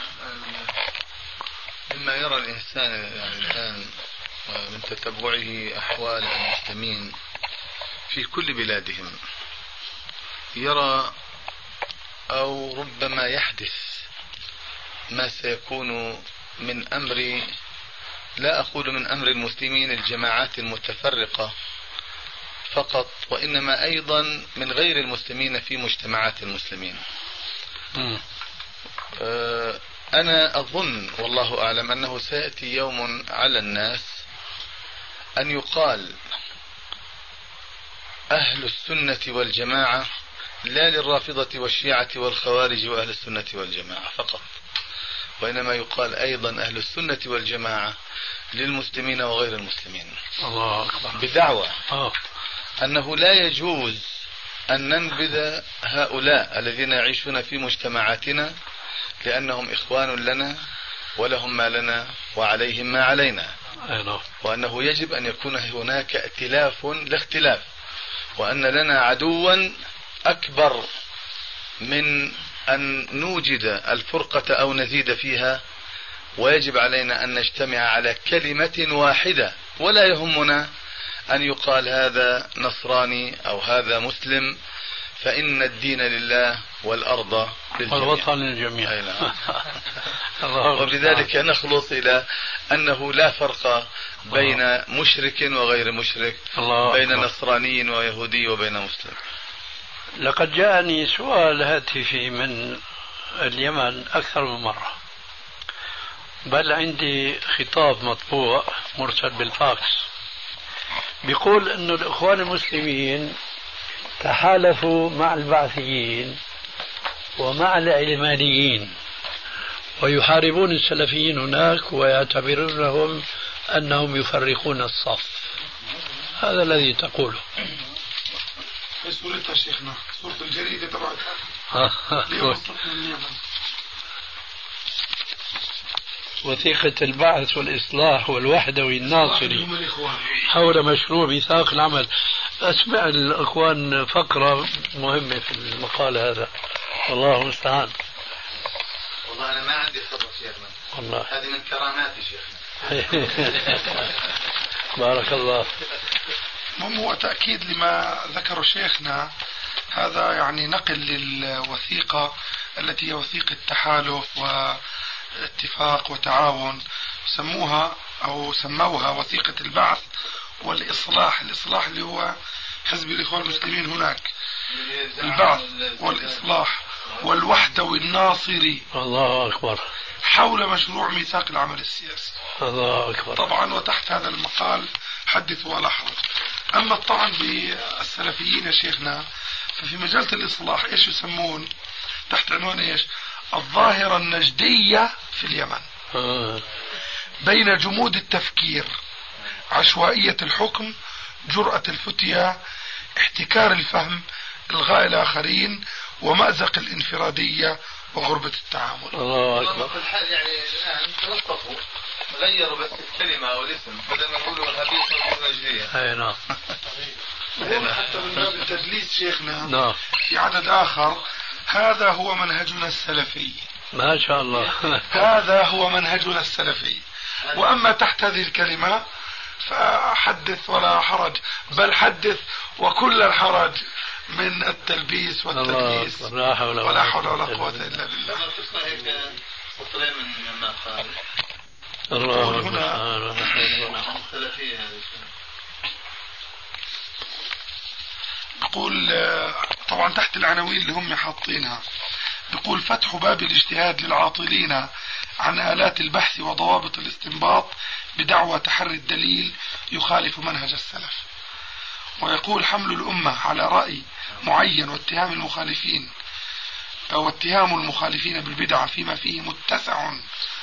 [SPEAKER 5] مما يرى الإنسان يعني الآن من تتبعه أحوال المسلمين في كل بلادهم، يرى أو ربما يحدث ما سيكون من أمر، لا أقول من أمر المسلمين الجماعات المتفرقة فقط، وإنما أيضا من غير المسلمين في مجتمعات المسلمين. أنا أظن والله أعلم أنه سيأتي يوم على الناس أن يقال أهل السنة والجماعة، لا للرافضة والشيعة والخوارج وأهل السنة والجماعة فقط، وإنما يقال أيضا أهل السنة والجماعة للمسلمين وغير المسلمين.
[SPEAKER 4] الله أكبر.
[SPEAKER 5] بدعوى أنه لا يجوز أن ننبذ هؤلاء الذين يعيشون في مجتمعاتنا لأنهم إخوان لنا ولهم ما لنا وعليهم ما علينا، وأنه يجب أن يكون هناك ائتلاف لا اختلاف، وأن لنا عدوا أكبر من أن نوجد الفرقة أو نزيد فيها، ويجب علينا أن نجتمع على كلمة واحدة، ولا يهمنا أن يقال هذا نصراني أو هذا مسلم، فإن الدين لله والأرض للجميع
[SPEAKER 4] والوطن للجميع.
[SPEAKER 5] وبذلك نخلص إلى أنه لا فرق بين مشرك وغير مشرك، بين نصراني ويهودي وبين مسلم.
[SPEAKER 4] لقد جاءني سؤال هاتفي من اليمن أكثر من مرة، بل عندي خطاب مطبوع مرسل بالفاكس بيقول أن الإخوان المسلمين تحالفوا مع البعثيين ومع العلمانيين ويحاربون السلفيين هناك ويعتبرونهم أنهم يفرقون الصف. هذا الذي تقوله.
[SPEAKER 7] في سورتها شيخنا، سورة الجريدة تبعتها.
[SPEAKER 4] وثيقة البعث والإصلاح والوحدوي الناصري حول مشروع ميثاق العمل. أسمع الأخوان فقرة مهمة في المقال هذا، والله المستعان.
[SPEAKER 5] والله أنا ما عندي خبرة شيخنا، والله هذه من كراماتي شيخنا.
[SPEAKER 4] بارك الله.
[SPEAKER 7] هو تأكيد لما ذكر شيخنا، هذا يعني نقل للوثيقة التي هي وثيقة تحالف واتفاق وتعاون، سموها أو سموها وثيقة البعث والإصلاح. الإصلاح اللي هو حزب الإخوان المسلمين هناك، البعث والإصلاح والوحدوي الناصري.
[SPEAKER 4] الله أكبر.
[SPEAKER 7] حول مشروع ميثاق العمل السياسي.
[SPEAKER 4] الله أكبر.
[SPEAKER 7] طبعا وتحت هذا المقال حدث ولا حرج. أما الطعن بالسلفيين يا شيخنا، ففي مجال الإصلاح إيش يسمون تحت عنوان إيش؟ الظاهرة النجدية في اليمن، بين جمود التفكير، عشوائية الحكم، جرأة الفتية، احتكار الفهم، إلغاء الآخرين، ومأزق الانفرادية وغربة التعامل.
[SPEAKER 4] الله أكبر.
[SPEAKER 5] في الحال يعني الآن تلطفوا، غيروا بس الكلمة أو الاسم، بدل ما يقولوا الهبيط والنجدية.
[SPEAKER 4] أي نعم.
[SPEAKER 7] حتى من باب التدليس شيخنا
[SPEAKER 4] نعم.
[SPEAKER 7] في عدد آخر، هذا هو منهجنا السلفي.
[SPEAKER 4] ما شاء الله.
[SPEAKER 7] هذا هو منهجنا السلفي. وأما تحت هذه الكلمة فحدث ولا حرج، بل حدث وكل الحرج من التلبيس والتدليس.
[SPEAKER 4] ولا حول
[SPEAKER 7] ولا قوة إلا بالله.
[SPEAKER 4] الله
[SPEAKER 7] هنا يقول طبعا تحت العناوين اللي هم حاطينها، يقول فتح باب الاجتهاد للعاطلين عن آلات البحث وضوابط الاستنباط بدعوى تحري الدليل يخالف منهج السلف. ويقول حمل الأمة على رأي معين واتهام المخالفين بالبدعة فيما فيه متسع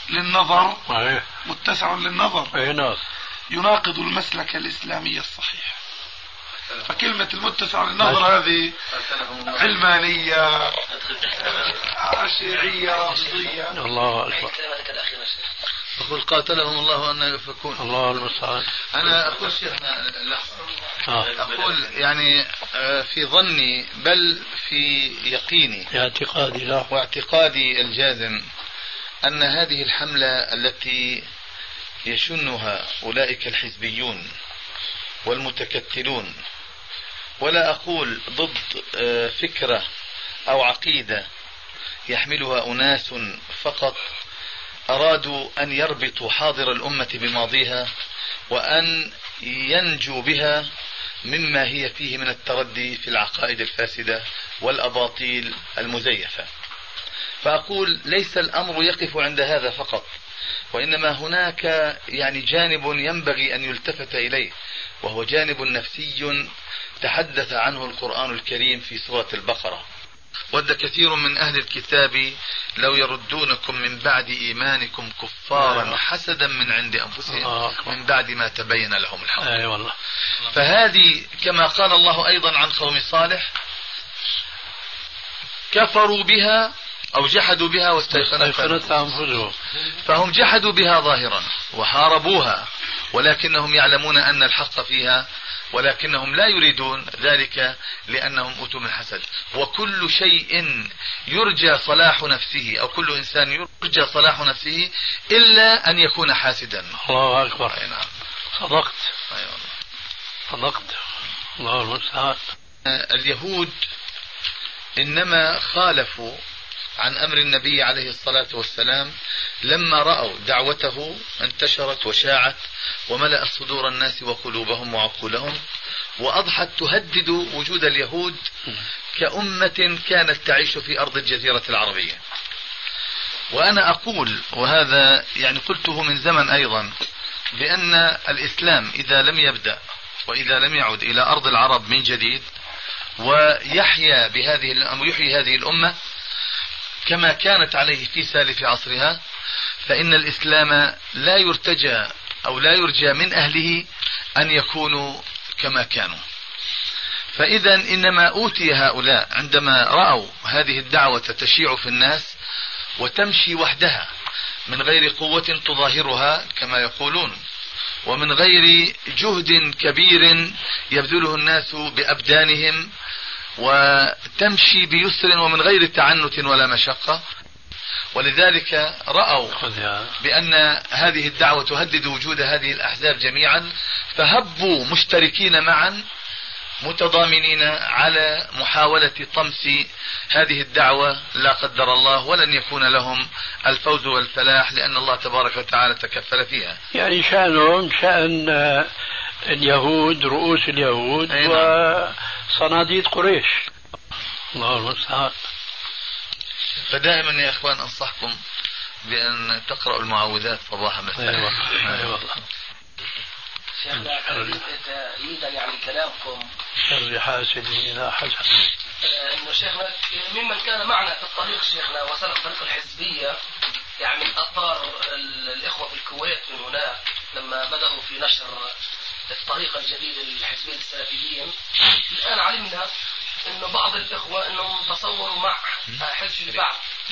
[SPEAKER 7] للنظر يناقض المسلك الإسلامي الصحيح. فكلمة المتسع للنظر هذه علمانية شيعية رافضية.
[SPEAKER 4] الله أكبر.
[SPEAKER 5] يقول قاتلهم الله أن يفكون.
[SPEAKER 4] الله المستعان.
[SPEAKER 5] أنا أقول شيخنا أقول يعني في ظني بل في يقيني واعتقادي الجازم أن هذه الحملة التي يشنها أولئك الحزبيون والمتكتلون، ولا أقول ضد فكرة أو عقيدة يحملها أناس فقط أرادوا أن يربطوا حاضر الأمة بماضيها وأن ينجوا بها مما هي فيه من التردي في العقائد الفاسدة والأباطيل المزيفة. فأقول ليس الأمر يقف عند هذا فقط، وإنما هناك يعني جانب ينبغي أن يلتفت إليه، وهو جانب نفسي تحدث عنه القرآن الكريم في سورة البقرة: ود كثير من أهل الكتاب لو يردونكم من بعد إيمانكم كفارا حسدا من عند أنفسهم من بعد ما تبين لهم الحق. فهذه كما قال الله أيضا عن قوم صالح: كفروا بها أو جحدوا بها واستيقنتها أنفسهم، فهم جحدوا بها ظاهرا وحاربوها، ولكنهم يعلمون أن الحق فيها، ولكنهم لا يريدون ذلك لأنهم أوتوا من حسد. وكل شيء يرجى صلاح نفسه، أو كل إنسان يرجى صلاح نفسه إلا أن يكون حاسدا.
[SPEAKER 4] الله أكبر. صدقت. الله المستعان.
[SPEAKER 5] اليهود إنما خالفوا عن أمر النبي عليه الصلاة والسلام لما رأوا دعوته انتشرت وشاعت وملأ صدور الناس وقلوبهم وعقولهم، وأضحت تهدد وجود اليهود كأمة كانت تعيش في أرض الجزيرة العربية. وأنا أقول، وهذا يعني قلته من زمن أيضا، بأن الإسلام إذا لم يبدأ وإذا لم يعد إلى أرض العرب من جديد ويحيي هذه الأمة كما كانت عليه في سالف عصرها، فإن الإسلام لا يرتجى أو لا يرجى من أهله أن يكونوا كما كانوا. فإذا إنما أوتي هؤلاء عندما رأوا هذه الدعوة تشيع في الناس وتمشي وحدها من غير قوة تظاهرها كما يقولون، ومن غير جهد كبير يبذله الناس بأبدانهم، وتمشي بيسر ومن غير تعنت ولا مشقة، ولذلك رأوا بأن هذه الدعوة تهدد وجود هذه الأحزاب جميعا، فهبوا مشتركين معا متضامنين على محاولة طمس هذه الدعوة لا قدر الله، ولن يكون لهم الفوز والفلاح لأن الله تبارك وتعالى تكفل فيها.
[SPEAKER 4] يعني شأنهم شأن اليهود، رؤوس اليهود وصناديد قريش. الله المستعان.
[SPEAKER 5] فدائما يا إخوان أنصحكم بأن تقرأوا المعوذات صباح مساء.
[SPEAKER 4] أيوة.
[SPEAKER 2] شيخنا تأييدا يعني كلامكم
[SPEAKER 4] شر حاسد إذا حسد،
[SPEAKER 2] انه شيخنا ممن كان معنا في الطريق شيخنا وسلك طريق الحزبيه، يعني اثار الاخوه في الكويت من هناك لما بداوا في نشر الطريقه الجديده للحزبيه السلفيين. الان علمنا انه بعض الاخوه انهم تصوروا مع حزب البعث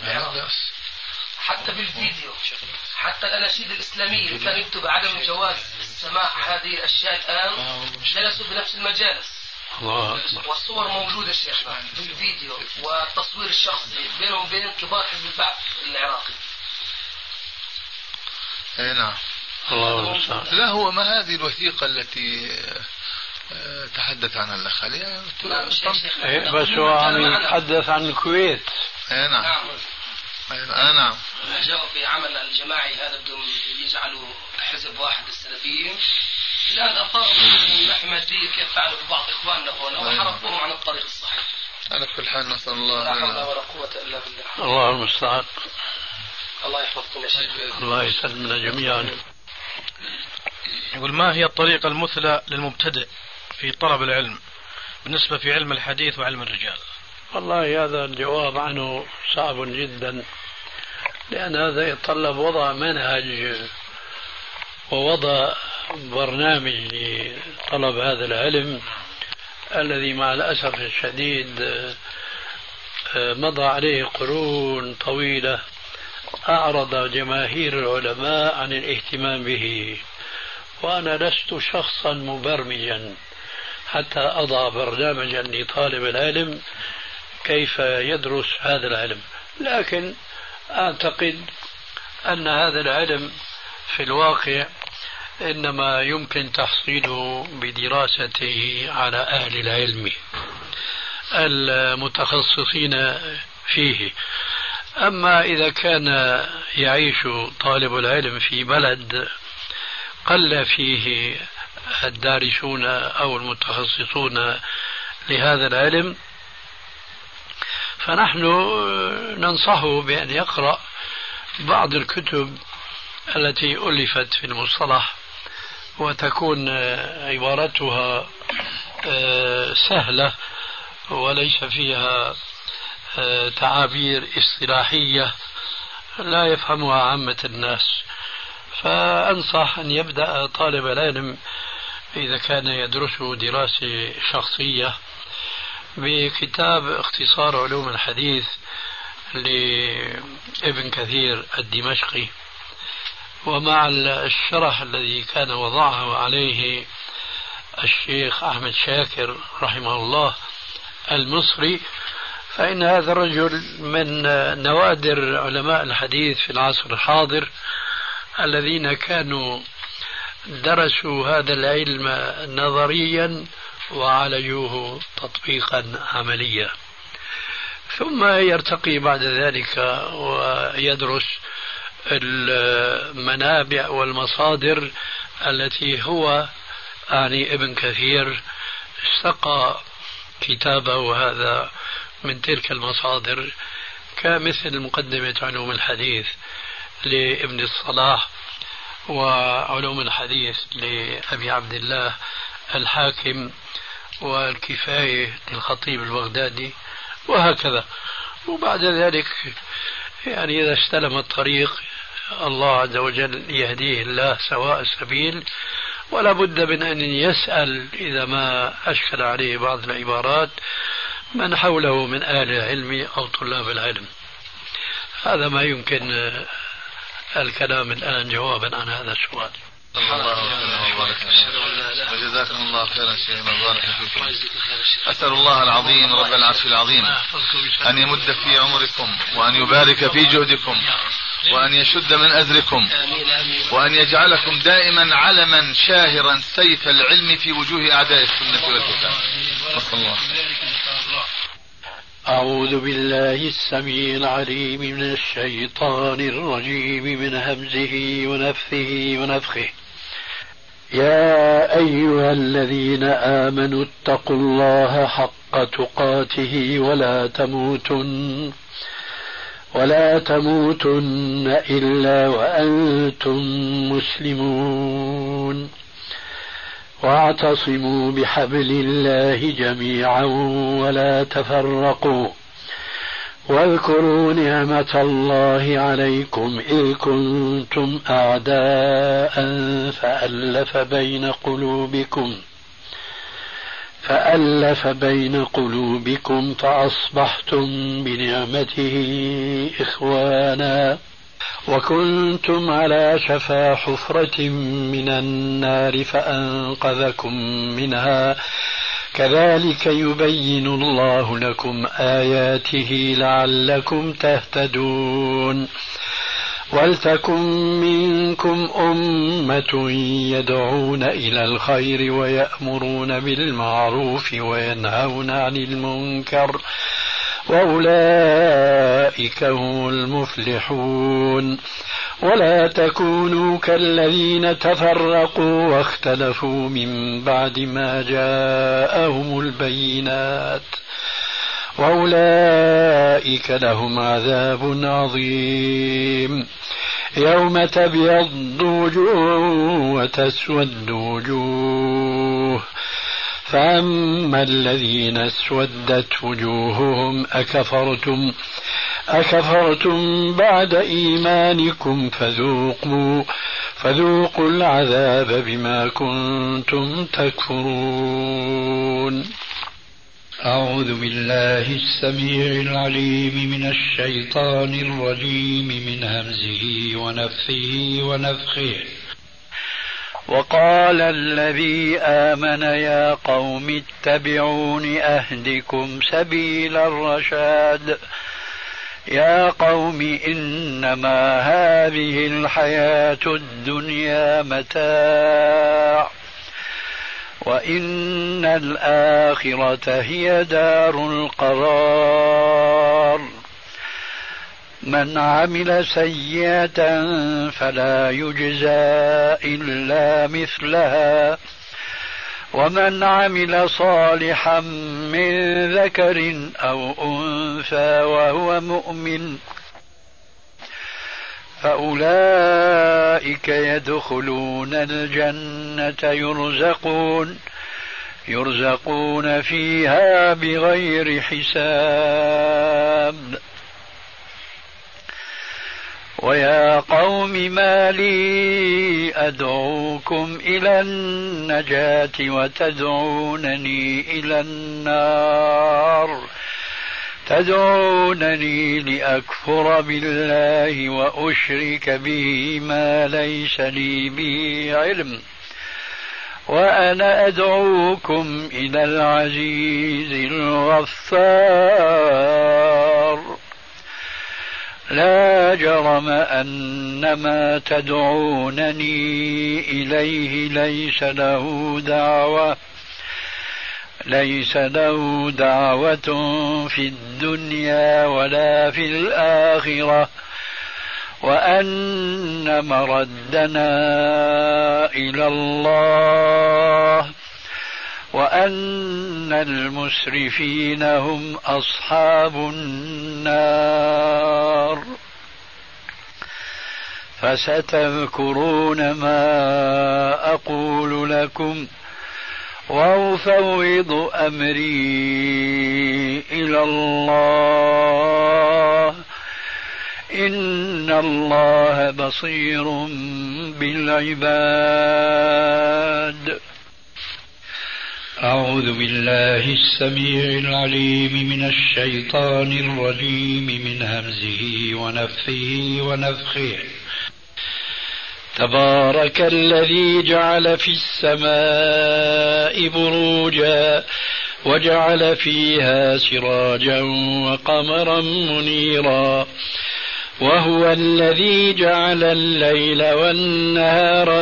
[SPEAKER 2] حتى بالفيديو، حتى الاناشيد الاسلاميه اللي كان يكتب عدم جواز سماع هذه الاشياء الان جلسوا بنفس المجالس. والصور موجودة شيخنا في الفيديو والتصوير الشخصي بينهم وبين كبار حزب البعث العراقي.
[SPEAKER 5] اي نعم. لا هو ما هذه الوثيقة التي تحدث عنها الأخ علي؟
[SPEAKER 4] بس هو عم يتحدث عن الكويت.
[SPEAKER 5] اي نعم. نعم.
[SPEAKER 2] جاءوا في عمل الجماعي هذا بدهم يجعلوا حزب واحد للسلفيين. الآن أثاروا من ناحية مادية كيف فعلوا ببعض إخواننا هنا وحرفوهم عن الطريق الصحيح.
[SPEAKER 5] على كل حال نسأل الله
[SPEAKER 2] لا حول ولا قوة إلا بالله.
[SPEAKER 4] الله المستعان.
[SPEAKER 2] الله يحفظكم يا شيخ.
[SPEAKER 4] الله يسلمنا جميعا.
[SPEAKER 3] يقول: ما هي الطريقة المثلى للمبتدئ في طلب العلم بالنسبة في علم الحديث وعلم الرجال؟
[SPEAKER 4] والله هذا الجواب عنه صعب جدا، لأن هذا يتطلب وضع منهج ووضع برنامج لطلب هذا العلم الذي مع الأسف الشديد مضى عليه قرون طويلة أعرض جماهير العلماء عن الاهتمام به، وأنا لست شخصا مبرمجا حتى أضع برنامجا لطالب العلم كيف يدرس هذا العلم، لكن أعتقد أن هذا العلم في الواقع إنما يمكن تحصيله بدراسته على أهل العلم المتخصصين فيه. أما إذا كان يعيش طالب العلم في بلد قل فيه الدارسون أو المتخصصون لهذا العلم، فنحن ننصحه بأن يقرأ بعض الكتب التي ألفت في المصطلح وتكون عبارتها سهلة وليس فيها تعابير اصطلاحية لا يفهمها عامة الناس. فأنصح أن يبدأ طالب العلم إذا كان يدرسه دراسة شخصية بكتاب اختصار علوم الحديث لابن كثير الدمشقي، ومع الشرح الذي كان وضعه عليه الشيخ أحمد شاكر رحمه الله المصري، فإن هذا الرجل من نوادر علماء الحديث في العصر الحاضر الذين كانوا درسوا هذا العلم نظريا وعالجوه تطبيقا عمليا، ثم يرتقي بعد ذلك ويدرس المنابع والمصادر التي هو ابن كثير استقى كتابه هذا من تلك المصادر، كمثل مقدمة علوم الحديث لابن الصلاح وعلوم الحديث لأبي عبد الله الحاكم والكفاية للخطيب البغدادي وهكذا. وبعد ذلك يعني إذا استلم الطريق الله عز وجل يهديه الله سواء السبيل، ولا بد من أن يسأل إذا ما أشكل عليه بعض العبارات من حوله من أهل العلم أو طلاب العلم. هذا ما يمكن الكلام الآن جوابا عن هذا السؤال.
[SPEAKER 5] وجزاكم الله خيرا شيخنا، بارك فيكم. أسأل الله العظيم رب العرش العظيم أن يمد في عمركم وأن يبارك في جهدكم وأن يشد من أزركم وأن يجعلكم دائما علما شاهرا سيف العلم في وجوه أعداء السنة والكتاب. وصلى الله.
[SPEAKER 4] أعوذ بالله السميع العليم من الشيطان الرجيم من همزه ونفثه ونفخه. يا أيها الذين آمنوا اتقوا الله حق تقاته ولا تموتن إلا وأنتم مسلمون. واعتصموا بحبل الله جميعا ولا تفرقوا. واذكروا نعمة الله عليكم إذ كنتم أعداء فألف بين قلوبكم فأصبحتم بنعمته إخوانا وكنتم على شفا حفرة من النار فأنقذكم منها. كذلك يبين الله لكم آياته لعلكم تهتدون. ولتكن منكم أمة يدعون إلى الخير ويأمرون بالمعروف وينهون عن المنكر وأولئك هم المفلحون. ولا تكونوا كالذين تفرقوا واختلفوا من بعد ما جاءهم البينات وأولئك لهم عذاب عظيم. يوم تبيض وجوه وتسود وجوه، فأما الذين اسودت وجوههم أكفرتم بعد إيمانكم فذوقوا العذاب بما كنتم تكفرون. أعوذ بالله السميع العليم من الشيطان الرجيم من همزه ونفثه ونفخه. وقال الذي آمن يا قوم اتبعون أهدكم سبيل الرشاد. يا قوم إنما هذه الحياة الدنيا متاع وإن الآخرة هي دار القرار. من عمل سيئة فلا يجزى إلا مثلها ومن عمل صالحا من ذكر أو أنثى وهو مؤمن فأولئك يدخلون الجنة يرزقون فيها بغير حساب. ويا قوم ما لي أدعوكم إلى النجاة وتدعونني إلى النار. تدعونني لأكفر بالله وأشرك به ما ليس لي به علم وأنا أدعوكم إلى العزيز الغفار. لا جرم أن ما تدعونني إليه ليس له دعوة في الدنيا ولا في الآخرة وأن مردنا إلى الله وأن المسرفين هم أصحاب النار. فستذكرون ما أقول لكم وأفوض أمري إلى الله إن الله بصير بالعباد. أعوذ بالله السميع العليم من الشيطان الرجيم من همزه ونفثه ونفخه. تبارك الذي جعل في السماء بروجا وجعل فيها سراجا وقمرا منيرا وهو الذي جعل الليل والنهار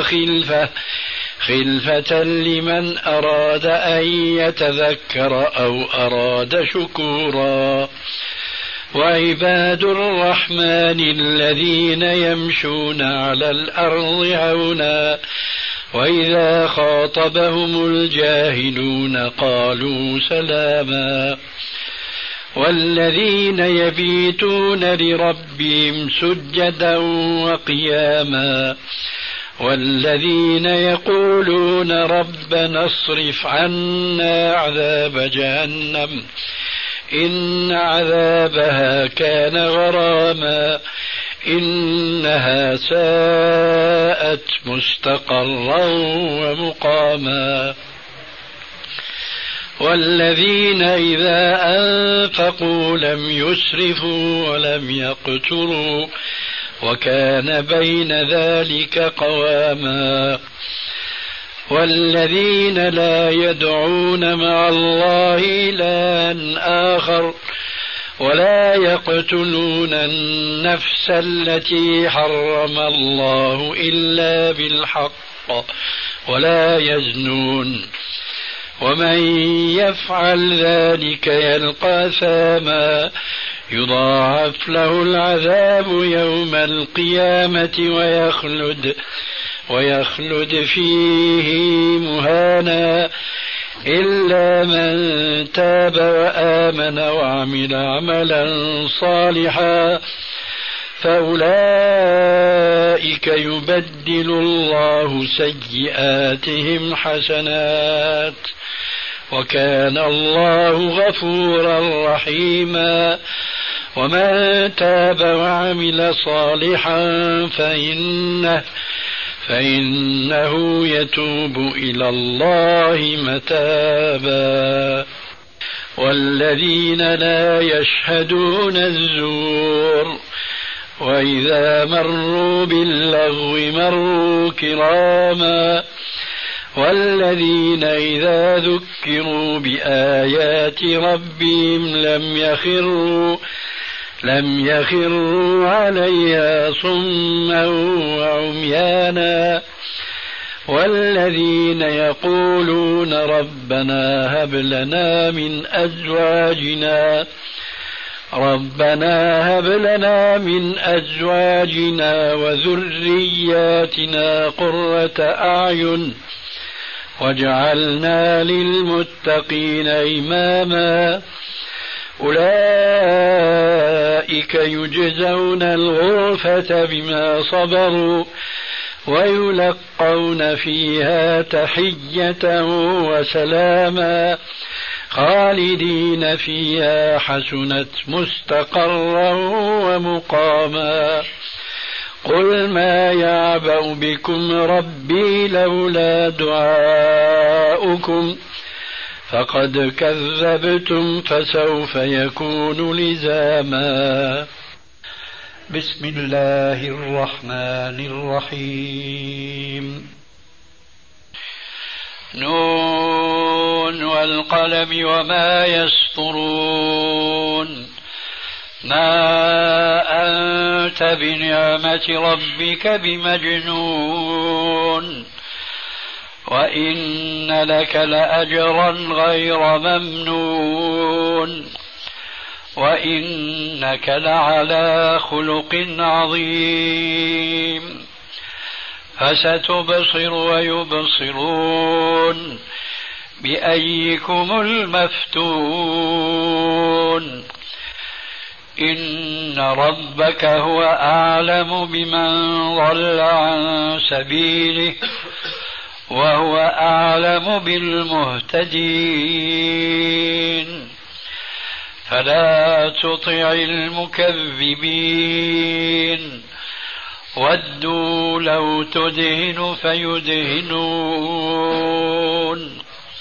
[SPEAKER 4] خلفة لمن أراد أن يتذكر أو أراد شكورا. وعباد الرحمن الذين يمشون على الأرض هونا وإذا خاطبهم الجاهلون قالوا سلاما. والذين يبيتون لربهم سجدا وقياما والذين يقولون ربنا اصرف عنا عذاب جهنم إن عذابها كان غراما إنها ساءت مستقرا ومقاما. والذين إذا أنفقوا لم يسرفوا ولم يقتروا وكان بين ذلك قواما. والذين لا يدعون مع الله إلها آخر ولا يقتلون النفس التي حرم الله إلا بالحق ولا يزنون ومن يفعل ذلك يلقى ثاما يضاعف له العذاب يوم القيامة ويخلد فيه مهانا إلا من تاب وآمن وعمل عملا صالحا فأولئك يبدل الله سيئاتهم حسنات وكان الله غفورا رحيما. ومن تاب وعمل صالحا فإنه يتوب إلى الله متابا. والذين لا يشهدون الزور وإذا مروا باللغو مروا كراما. والذين إذا ذكروا بآيات ربهم لم يخروا عليها صما وعميانا. والذين يقولون ربنا هب لنا من أزواجنا وذرياتنا قرة أعين واجعلنا للمتقين إماما. أولئك يجزون الغرفة بما صبروا ويلقون فيها تحية وسلاما خالدين فيها حسنت مستقرا ومقاما. قل ما يعبأ بكم ربي لولا دعاؤكم فقد كذبتم فسوف يكون لزاما. بسم الله الرحمن الرحيم. نون والقلم وما يسطرون. ما أنت بنعمة ربك بمجنون وإن لك لأجرا غير ممنون وإنك لعلى خلق عظيم. فستبصر ويبصرون بأيكم المفتون. إن ربك هو أعلم بمن ضل عن سبيله وهو أعلم بالمهتدين. فلا تطع المكذبين ودوا لو تدهن فيدهنون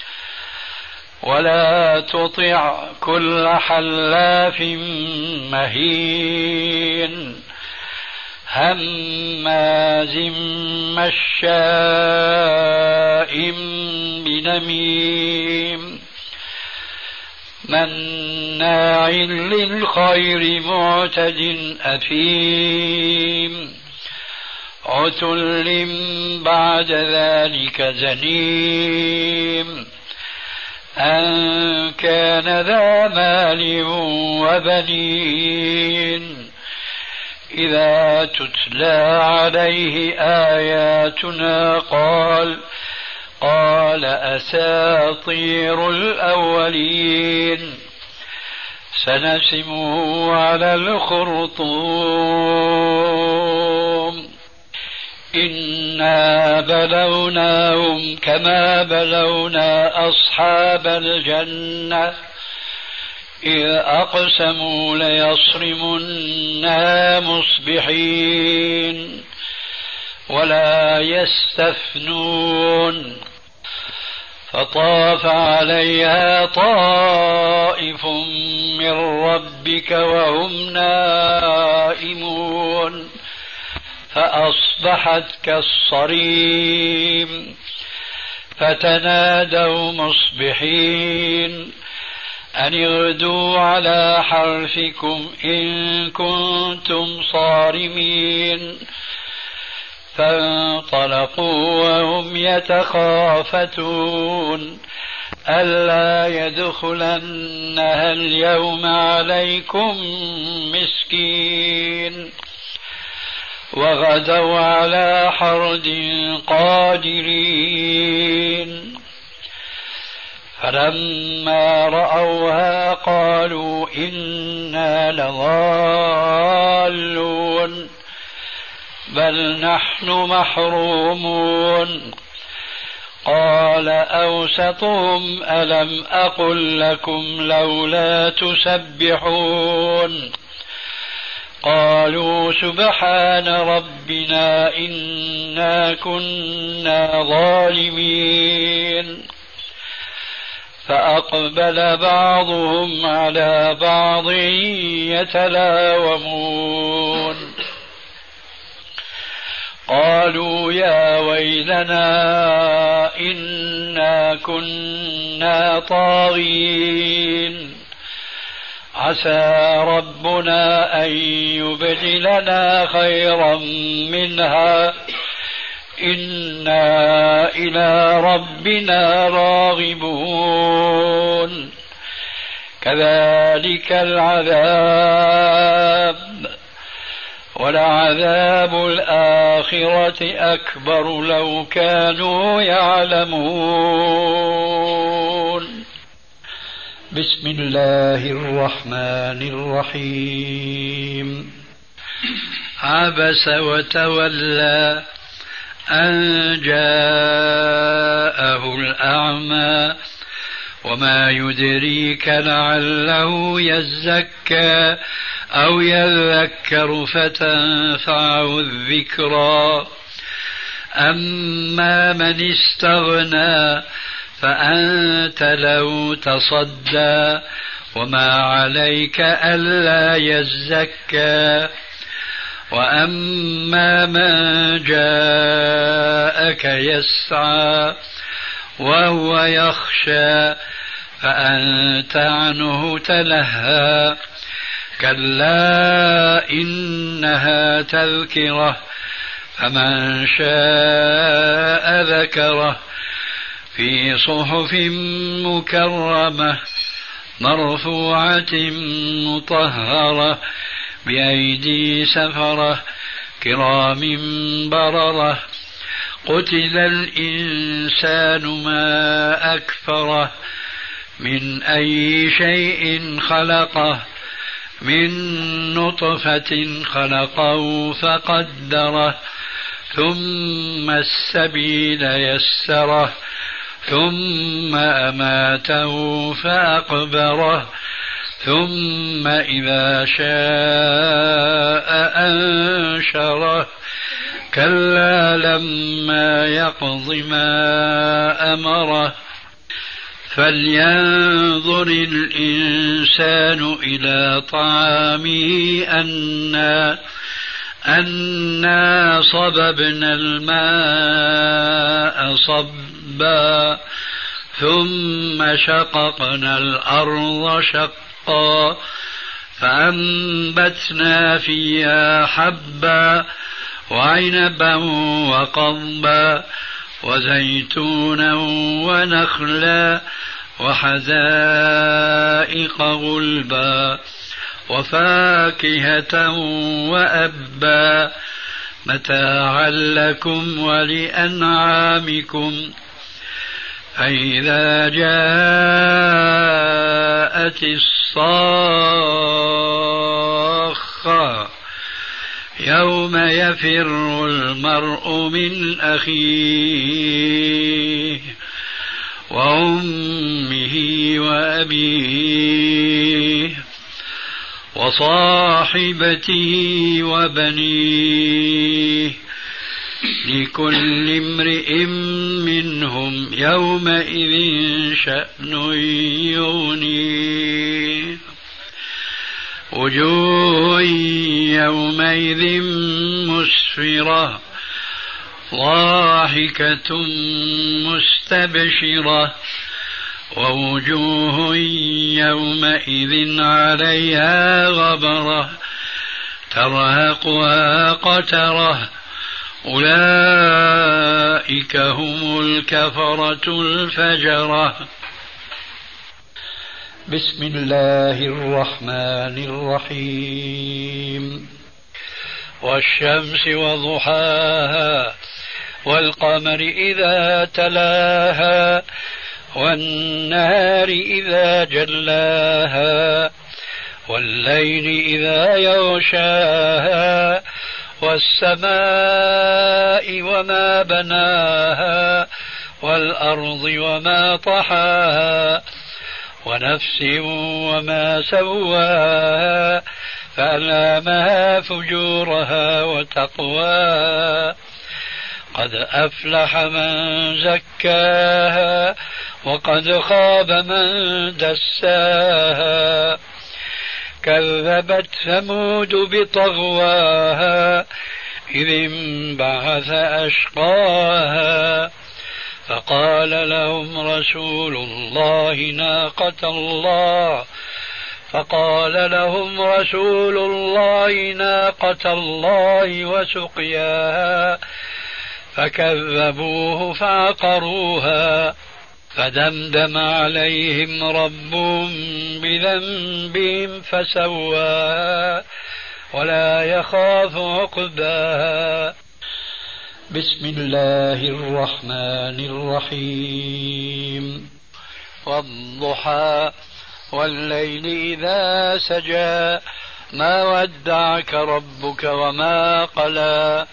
[SPEAKER 4] ولا تطع كل حلاف مهين هماز مشاء بنميم مناع للخير معتد أثيم عتل بعد ذلك زنيم أن كان ذا مال وبنين إذا تتلى عليه آياتنا قال أساطير الأولين سنسمه على الخرطوم إنا بلوناهم كما بلونا أصحاب الجنة إذ أقسموا ليصرمنها مصبحين ولا يستثنون فطاف عليها طائف من ربك وهم نائمون فأصبحت كالصريم فتنادوا مصبحين أن اغدوا على حرثكم إن كنتم صارمين فانطلقوا وهم يتخافتون ألا يدخلنها اليوم عليكم مسكين وغدوا على حرد قادرين فلما رأوها قالوا إنا لضالون بل نحن محرومون قال أوسطهم ألم أقل لكم لولا تسبحون قالوا سبحان ربنا إنا كنا ظالمين فأقبل بعضهم على بعض يتلاومون قالوا يا ويلنا إنا كنا طاغين عسى ربنا أن يبدلنا خيرا منها إنا إلى ربنا راغبون كذلك العذاب ولعذاب الآخرة أكبر لو كانوا يعلمون بسم الله الرحمن الرحيم عبس وتولى أن جاءه الأعمى وما يدريك لعله يزكى أو يذكر فتنفعه الذكرى أما من استغنى فأنت له تصدى وما عليك ألا يزكى وأما من جاءك يسعى وهو يخشى فأنت عنه تلهى كلا إنها تذكرة فمن شاء ذكره في صحف مكرمة مرفوعة مطهرة بأيدي سفرة كرام بررة قتل الإنسان ما أكفره من أي شيء خلقه من نطفة خلقه فقدره ثم السبيل يسره ثم أماته فأقبره ثم إذا شاء أنشره كلا لما يقض ما أمره فلينظر الإنسان إلى طعامه أنا صببنا الماء صبا ثم شققنا الأرض شقا فأنبتنا فيها حبا وعنبا وقضبا وزيتونا ونخلا وحدائق غلبا وفاكهة وأبا متاعا لكم ولأنعامكم فإذا جاءت الصاخة يوم يفر المرء من أخيه وأمه وأبيه وصاحبته وبنيه لكل امرئ منهم يومئذ شأن يغنيه وجوه يومئذ مسفرة ضاحكة مستبشرة ووجوه يومئذ عليها غبرة ترهقها قترة أولئك هم الكفرة الفجرة. بسم الله الرحمن الرحيم. والشمس وضحاها والقمر إذا تلاها والنهار إذا جلاها والليل إذا يغشاها والسماء وما بناها والأرض وما طحاها ونفس وما سواها فألهمها فجورها وتقواها قد أفلح من زكاها وقد خاب من دساها كذبت ثمود بطغواها إذ انبعث أشقاها فقال لهم رسول الله ناقة الله وسقياها فكذبوه فعقروها فدمدم عليهم ربهم بذنبهم فسواها ولا يخاف عقباها. بسم الله الرحمن الرحيم. والضحى والليل إذا سجى ما ودعك ربك وما قلى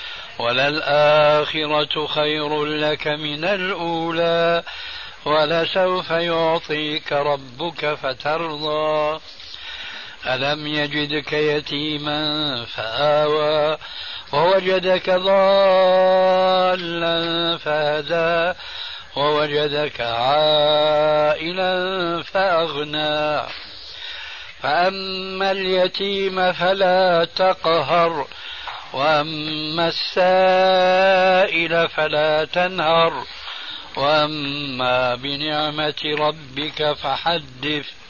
[SPEAKER 4] وللآخرة خير لك من الأولى ولسوف يعطيك ربك فترضى ألم يجدك يتيما فآوى ووجدك ضالا فهدى ووجدك عائلا فأغنى فأما اليتيم فلا تقهر وأما السائل فلا تنهر وأما بنعمة ربك فحدث